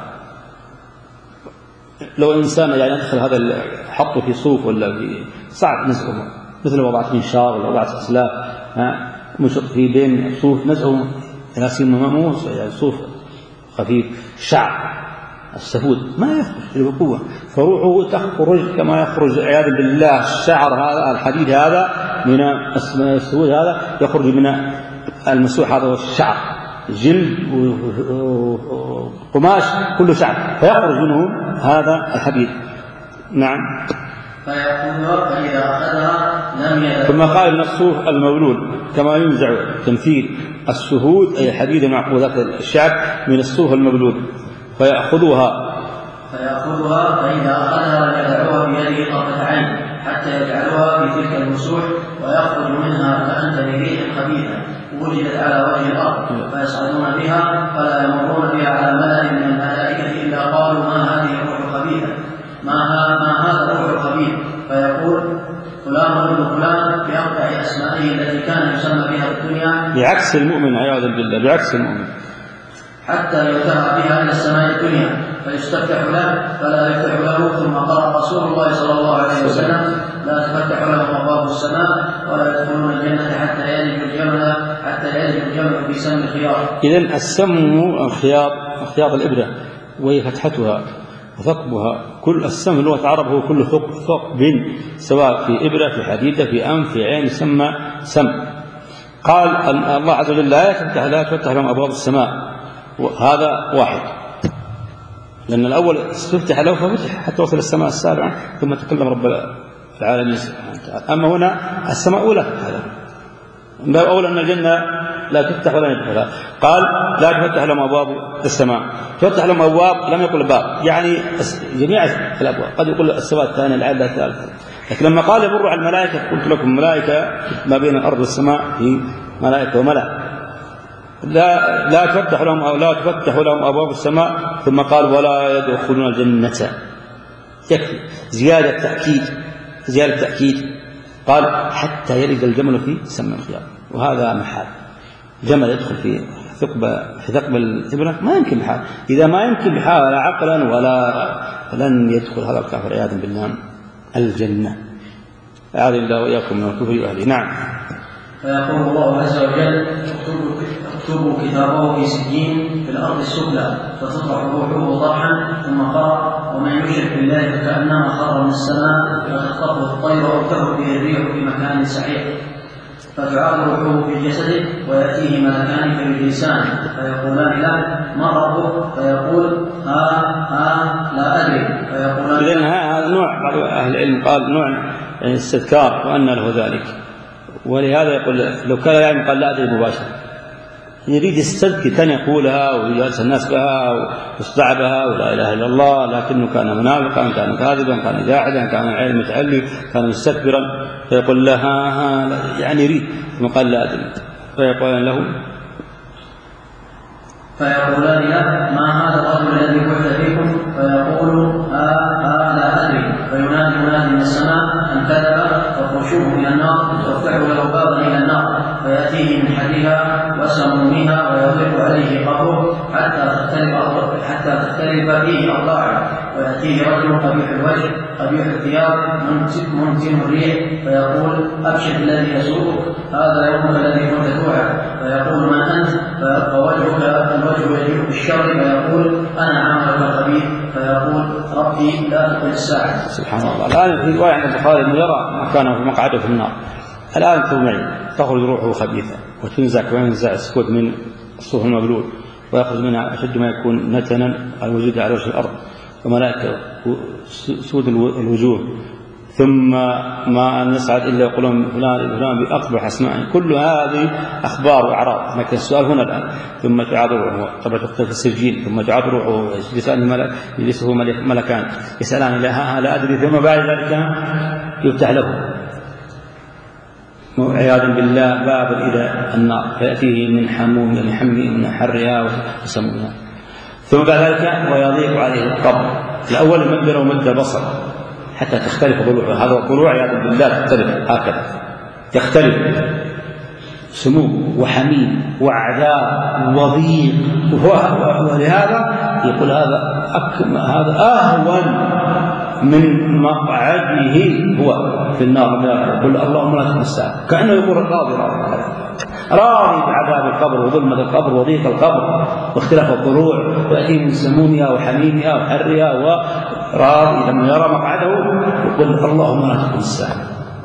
لو إنسان يعني يدخل هذا حطه في صوف ولا في صعب نزعه مثل وضعت منشار ولا وضعت أسلاف مشط في بين صوف نزعه لكن مموس يعني صوف خفيف شعب. السفود ما يخرج بالقوة فروحه تخرج كما يخرج عياذا بالله الشعر هذا الحديد هذا من السفود هذا يخرج من المسوح هذا والشعر جلد وقماش كله شعر، فيخرج منه هذا الحديد. نعم. فيأخذها فإذا أخذها لم يدع. ثم قال من الصوف المولود كما ينزع تمثيل السهود أي حديد معقودات الشعر من الصوف المولود، فيأخذها فيأخذها فإذا أخذها لم يدعوها بيده طرفة عين حتى يجعلها في تلك المسوح، ويخرج منها كأنتن ريح خبيثة وجدت على وجه الأرض، فيصعدون بها فلا يمرون بها على ملأ من الملائكة إلا قالوا ما هذه الروح الخبيثة، ما هذا الروح الخبيث، فيقول فلان ابن فلان بأربع أسمائه التي كان يسمى بها في الدنيا، بعكس المؤمن عياذا بالله، بعكس المؤمن، حتى يرتفع بها إلى السماء الدنيا فيستفتح له فلا يفتح له. ثم قال رسول الله صلى الله عليه وسلم لا تفتح لهم أبواب السماء ولا يدخلون الجنة حتى يلج الجمل حتى يلج الجمل في سم الخياط. إذن السم الخياط، خياط الإبرة وهي فتحتها وثقبها، كل السم لغة العرب هو كل ثقب سواء في إبرة في حديدة في أنف في عين يسمى سم. قال الله عز وجل لا تفتح لا تفتح لهم أبواب السماء، وهذا واحد، لأن الأول استفتح له ففتح حتى وصل السماء السابعة ثم تكلم رب العالمين سبحانه وتعالى. أما هنا السماء أولى هذا من باب أولى أن الجنة لا تفتح ولا يفتح لها. قال لا تفتح لهم أبواب السماء، تفتح لهم أبواب لم يقل باب يعني جميع الأبواب، قد يقول السماء الثانية العادة الثالثة، لكن لما قال يمر على الملائكة قلت لكم ملائكة ما بين الأرض والسماء في ملائكة وملأ، لا لا تفتح لهم أو لا تفتح لهم أبواب السماء، ثم قال ولا يدخلون الجنة. يكفي زيادة تأكيد، زيادة تأكيد. قال حتى يلج الجمل في سم الخياط، وهذا محال. جمل يدخل في ثقب في ثقب الإبرة ما يمكن بحال، إذا ما يمكن بحال لا عقلا ولا لن يدخل هذا الكافر عياذا بالله الجنة. أعاذ الله وإياكم من الكفر وأهله. نعم. فيقول الله عز وجل اكتبوا كتابه في سجين في الأرض السفلى فتطرح روحه طرحا. ثم قرأ ومن يشرك بالله فكأنما خر من السماء فتخطفه الطير أو تهوي به الريح في مكان سحيق، فتعاد روحه في جسده ويأتيه ملكان فيجلسانه فيقولان له ما ربك؟ فيقول ها ها لا أدري. فيقولان إذن هذا نوع بعض أهل العلم قال نوع استذكار وأن له ذلك، ولهذا يقول لو كان يعني قال لا أدري مباشرة، يريد يستذكر كان يقولها ويجلس الناس بها ويصدع بها ولا إله إلا الله، لكنه كان منافقا كان كاذبا كان جاحدا كان علم متعلي كان مستكبرا، فيقول له ها ها يعني يريد، ثم قال لا أدري، فيقول له فيقولان له ما هذا الرجل الذي بعث فيكم؟ فيقول ها ها لا أدري. فينادي منادي من السماء أن كذب فخرجوه من النار وافتحوا له بابا إلى النار فيأتيه من حديها وسمومها ويضيق عليه قبره حتى تختلف حتى تختلف فيه أضلاعه، ويأتيه رجل قبيح الوجه قبيح الثياب منتن الريح فيقول أبشر الذي يسوءك هذا يومك الذي كنت توعد. فيقول من أنت؟ فوجهك الوجه يجيء بالشر فيقول أنا عملك الخبيث. فيقول ربي لا تقل الساعة. سبحان الله. الآن في رواية عند البخاري أنه يرى مكانه في مقعده في النار. الآن انتم معي تخرج روحه خبيثة وتنزع كما ينزع السكوت من الصوف المبلول، ويخرج منها أشد ما يكون نتنا الوجود على وجه الأرض وملائكة سود الوجوه، ثم ما نسعد إلا يقولون فلان فلان بأقبح أسماء. كل هذه أخبار وأعراض، لكن السؤال هنا الآن ثم تعاد روحه طبعا تقتل في السجين، ثم تعاد روحه يجلسه ملكان يسألان لها لا أدري، ثم بعد ذلك يفتح له عياذا بالله باب إلى النار فيأتيه من حموم من حمي من حرها وسمومها، ثم بعد ذلك ويضيق عليه القبر. الأول مد له مد البصر حتى تختلف ضلوعه، هذا الضلوع عياذا بالله تختلف هكذا، تختلف سموم وحميم وعذاب وضيق، ولهذا يقول هذا هذا أهون من مقعده هو في النار. يقول اللهم لا تمسها، كأنه يقول راضي راضي راضي بعذاب القبر وظلمة القبر وضيق القبر واختلاف الضلوع، ويأتي من سمومها وحميمها وحرها وراضي. لما يرى مقعده يقول اللهم لا تمسها.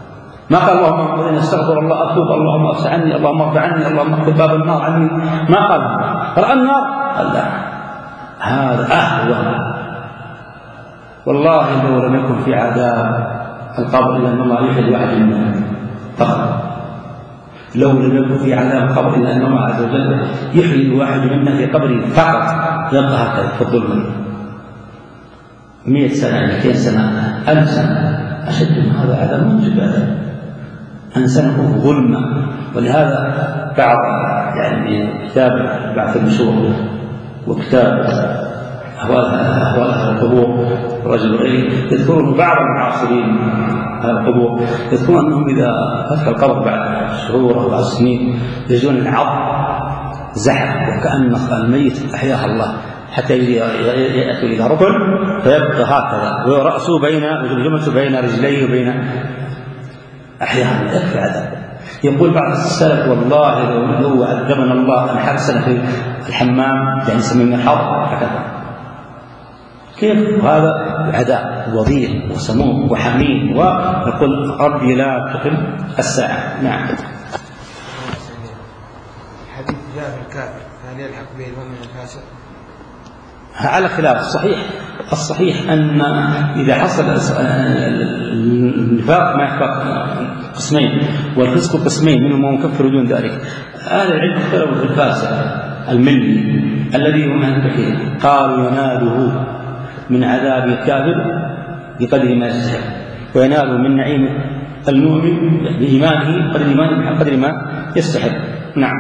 ما قال اللهم اغفر لي استغفر الله اتوب اللهم اغفر عني اللهم اغفر عني اللهم اغفر باب النار عني، ما قال راى النار قال لا هذا اهون. والله لو لم يكن في عذاب القبر الا ان الله يحيي واحد منا فقط، لو لم يكن في عذاب القبر الا ان الله عز وجل يحيي الواحد منا في قبره فقط يبقى هكذا في الظلم مئة سنه مئتين سنه ألف سنه اشد من هذا عذاب موجب هذا أن سنكون ظلما. ولهذا بعض يعني كتاب بعث النشور وكتاب أهوال أهل القبور رجل غيري يذكرون بعض المعاصرين أهل القبور يذكرون أنهم إذا فتح القبر بعد شهور أو بعد سنين يجدون العظم زحف وكأن الميت أحياه الله حتى يأتي إلى ركن فيبقى هكذا ورأسه بين وجمته بين رجليه وبين أحيانا يكفي عذاب. يقول بعض السلف والله لو عذبنا الله أن حبسنا في الحمام يعني سمينا الحر هكذا كيف هذا عذاب وضيق وسموم وحميم. ويقول ربي لا تقم الساعة. نعم. حديث جاء في الكافر هل يلحق به المؤمن الفاسق؟ على خلاف الصحيح. الصحيح أن إذا حصل النفاق ما يحفق قسمين والفسق قسمين منهم مكفر دون ذلك. أهل العلم اختلفوا في الفاسق الملي الذي هم أهل الكثير قالوا يناله من عذاب الكافر بقدر ما يستحق ويناله من نعيم المؤمن بإيمانه قدر إيمانه بقدر ما يستحق. نعم.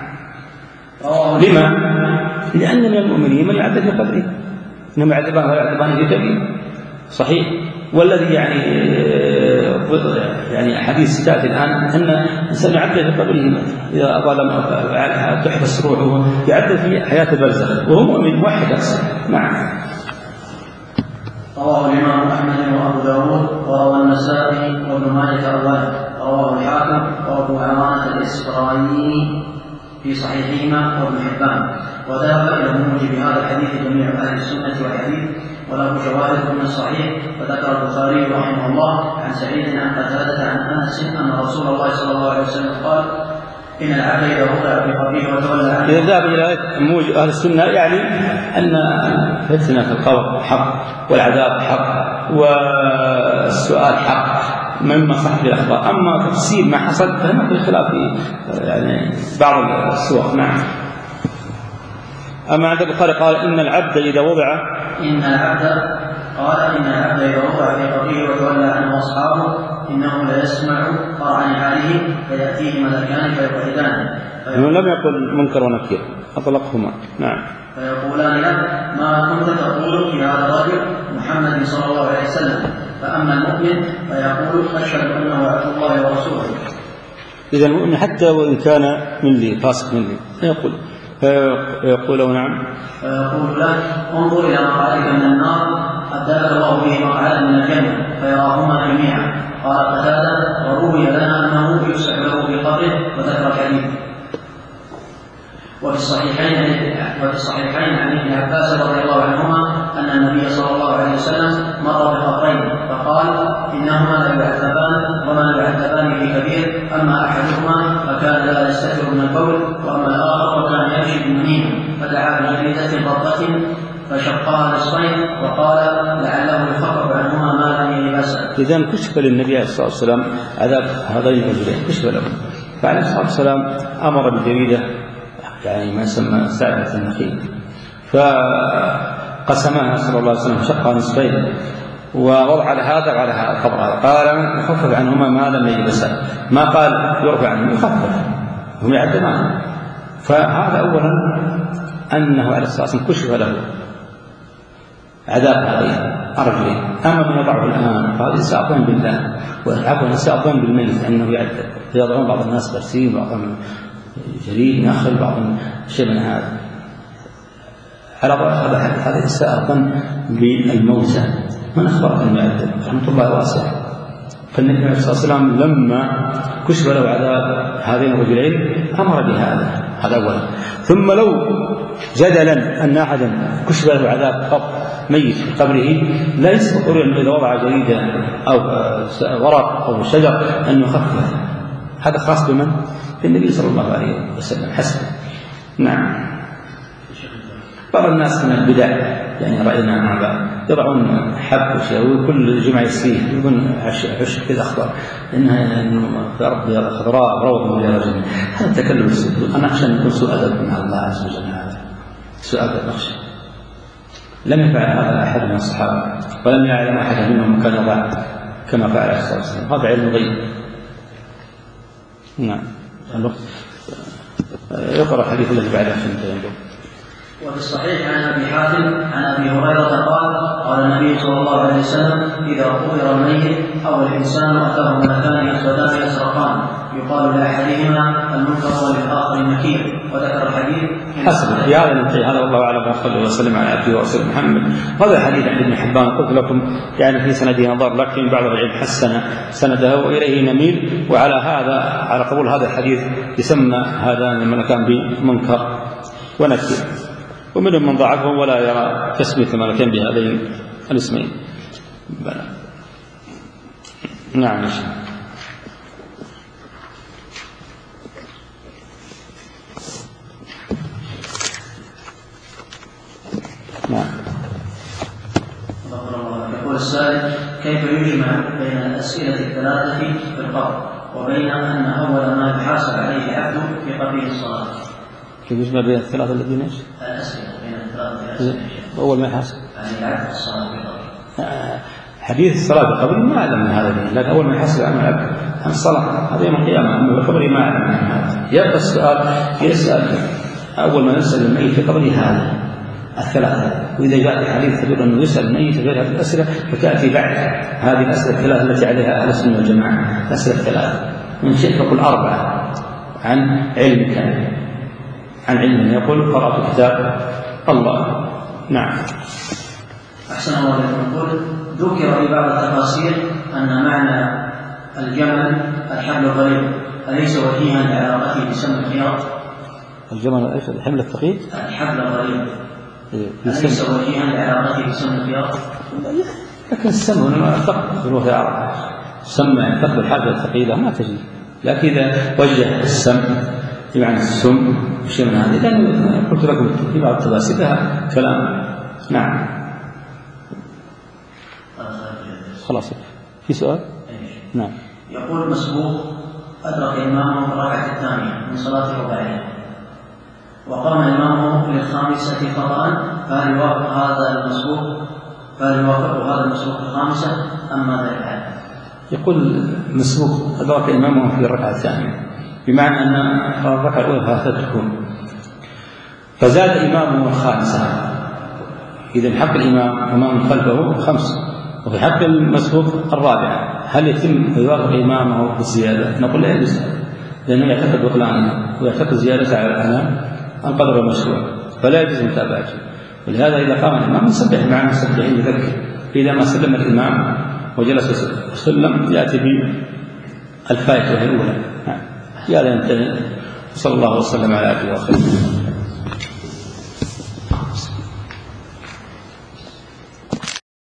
لما؟ لأن من المؤمنين من يعذب في قبره إنما يعذبان ويعذبان في كبير صحيح. والذي يعني يعني حديث تأتي الآن أن الإنسان يعذب في قبره إذا ظلم تحبس روحه يعذب في حياة البرزخ وهو مؤمن موحد أصلا. نعم. رواه الإمام أحمد وأبو داود وروى النسائي وابن ماجه أوله رواه الحاكم وأبو عوانة الإسفرايني في صحيحهما وابن حبان. وذهب إلى موجب هذا الحديث جميع أهل السنة والحديث وله شواهد من الصحيح. فذكر البخاري رحمه الله عن سعيد عن قتادة عن أنس أن رسول الله صلى الله عليه وسلم قال إن العبد إذا وضع في قبره وتولى عنه. إذا ذهب إلى موجب أهل السنة يعني أن فتنة في القبر حق والعذاب حق والسؤال حق مما صح في الأخبار. أما تفسير ما حصل فهنا في خلاف يعني بعض السور. نعم. أما عند البخاري قال إن العبد إذا وضع إن العبد قال إن العبد إذا وضع في قبره وتولى عنه أصحابه إنه لا يسمع قرع نعاله فيأتيه ملكان فيوحدانه. إنه لم يقل منكر ونكير أطلقهما. نعم. فيقولان له ما كنت تقول في هذا الرجل محمد صلى الله عليه وسلم. فأما المؤمن فيقول أشهد أنه عبد الله ورسوله. إذا المؤمن حتى وإن كان من لي فاسق من لي فيقول فيقول نعم. فيقول له انظر إلى مقعدك من النار أبدلك الله به مقعدا من الجنة فيراهما جميعا. قال قتادة وروي لنا أنه يسح له في قبره وذكر الحديث. وفي الصحيحين وفي الصحيحين عن ابن عباس رضي الله عنهما أن النبي صلى الله عليه وسلم مر بقبرين فقال إنهما لا يعذبان وما لا يعذبان في كبير. أما أحدهما فكان لا يستتر من البول وأما الآخر فكان يمشي بالنميمة فدعا بجريدة رطبة فشقها نصفين وقال لعله يخفف عنهما ما لم يلبسه. إذن كشف للنبي عليه الصلاة والسلام عذاب هذين الرجلين كشف له فعليه الصلاة والسلام أمر بالجريدة يعني ما يسمى سعدة النخيل فقسمها صلى الله عليه وسلم شقها نصفين ووضع على هذا وعلى هذا الخبر هذا قال يخفف عنهما ما لم يلبسه ما قال يرفع عنه يخفف هم يعذبان. فهذا أولا أنه عليه الصلاة والسلام كشف له عذاب هذين الرجلين. أما من يضعه الآن فهذا يستعظم بالله وعفوا يستعظم بالميت أنه يعذب يضعون بعض الناس برسيم بعضهم جريد نخل بعضهم شيء من هذا على هذا هذا يستعظم بالموتى من أخبرك أنه يعذب رحمة الله واسعة. فالنبي عليه الصلاة والسلام لما كشف له عذاب هذين الرجلين أمر بهذا هذا أولا. ثم لو جدلا أن أحدا كشف له عذاب قط ميت في قبره لا يستطيع أنه إذا وضع جريدة أو ورق أو شجر أن يخفف، هذا خاص بمن؟ بالنبي صلى الله عليه وسلم حسب. نعم. بعض الناس من البدع يعني رأينا مع بعض يضعون حب وشيء وكل جمعة يسقيه يقولون عش كذا أخضر إنها في أرض خضراء روض من الرجل، هذا تكلم السوء. أنا أخشى أن يكون سوء أدب من الله عز وجل، هذا سوء أدب أخشى. لم يفعل هذا أحد من الصحابة ولم يعلم أحد منهم كان يضع كما فعل عليه الصلاة والسلام، هذا علم غيب. نعم. يقرأ الحديث الذي بعده عشان تنظر. وفي الصحيح عن ابي حاتم عن ابي هريره قال قال النبي صلى الله عليه وسلم اذا قبر الميت او الانسان اتاه ملكان يسودان يسرقان يقال لاحدهما المنكر وللاخر النكير، وذكر الحديث حسب في هذا الانتهاء. هذا والله اعلم وصلى وسلم على عبده ورسوله محمد. هذا الحديث عند ابن حبان قلت لكم يعني في سنده نظر، لكن بعض العلم حسن سنده واليه نميل، وعلى هذا على قبول هذا الحديث يسمى هذان الملكان بمنكر ونكير، ومنهم من ضعفهم ولا يرى تسمية الملكين بهذين الاسمين. نعم. نعم. يقول السائل كيف يجمع بين الأسئلة الثلاثة في القبر وبين أن أول ما يحاسب عليه العبد في قبره الصلاة؟ كيف يجمع بين الثلاثة الذين ايش؟ الأسئلة بين الثلاثة الأسئلة أول ما يحاسب يعني العبد الصلاة في قبره. حديث الصلاة في قبره ما أعلم من هذا الدين، لكن أول ما يحاسب عن العبد عن الصلاة هذا يوم القيامة، أما في قبره ما أعلم من هذا. يبقى السؤال يسأل أول ما يسأل الميت في قبره هذا الثلاثة، وإذا جاء الحديث تدل أنه يسأل الميت غير هذه الأسئلة فتأتي بعد هذه الأسئلة الثلاثة التي عليها أهل السنة والجماعة. الأسئلة الثلاثة من شئت فقل أربعة عن علمك عن علم يقول قرأت كتاب الله. نعم. أحسن الله إليكم. يقول ذكر في بعض التفاسير أن معنى الجمل الحبل الغليظ، أليس وجيها لعلاقته بسم الخياط؟ الجمل ايش؟ الحمل الثقيل؟ الحبل الغليظ أليس وجيها لعلاقته بسم الخياط؟ لكن السم هنا ثقل في اللغة العربية، السم يعني ثقل الحاجة الثقيلة ما تجي، لكن إذا وجه السم بمعنى السم شيء من هذا، لأن قلت لكم في بعض التفاسير لها كلام. نعم. خلاص في سؤال؟ نعم. يقول مسبوق أدرك إمامه في الركعة الثانية من صلاة الرباعية وقام إمامه للخامسة خطأ، فهل يوافق هذا المسبوق فهل يوافق هذا المسبوق الخامسة أم ماذا يفعل؟ يقول مسبوق أدرك إمامه في الركعة الثانية بمعنى أن الركعة الأولى فاتته فزاد إمامه الخامسة، إذا حق الإمام أمام خلفه خمس، وفي حق المسبوق الرابعة، هل يتم يوافق إمامه بالزيادة؟ نقول لا يجوز، لأنه يعتقد بطلانه ويعتقد زيادة على الأمام القدر المشروع، فلا يجوز متابعته. ولهذا إذا قام الإمام يسبح مع المسبحين يذكر، إذا ما سلم الإمام وجلس وسلم يأتي بالفائتة الأولى. يا ليت. صلى الله وسلم على عبده ورسوله.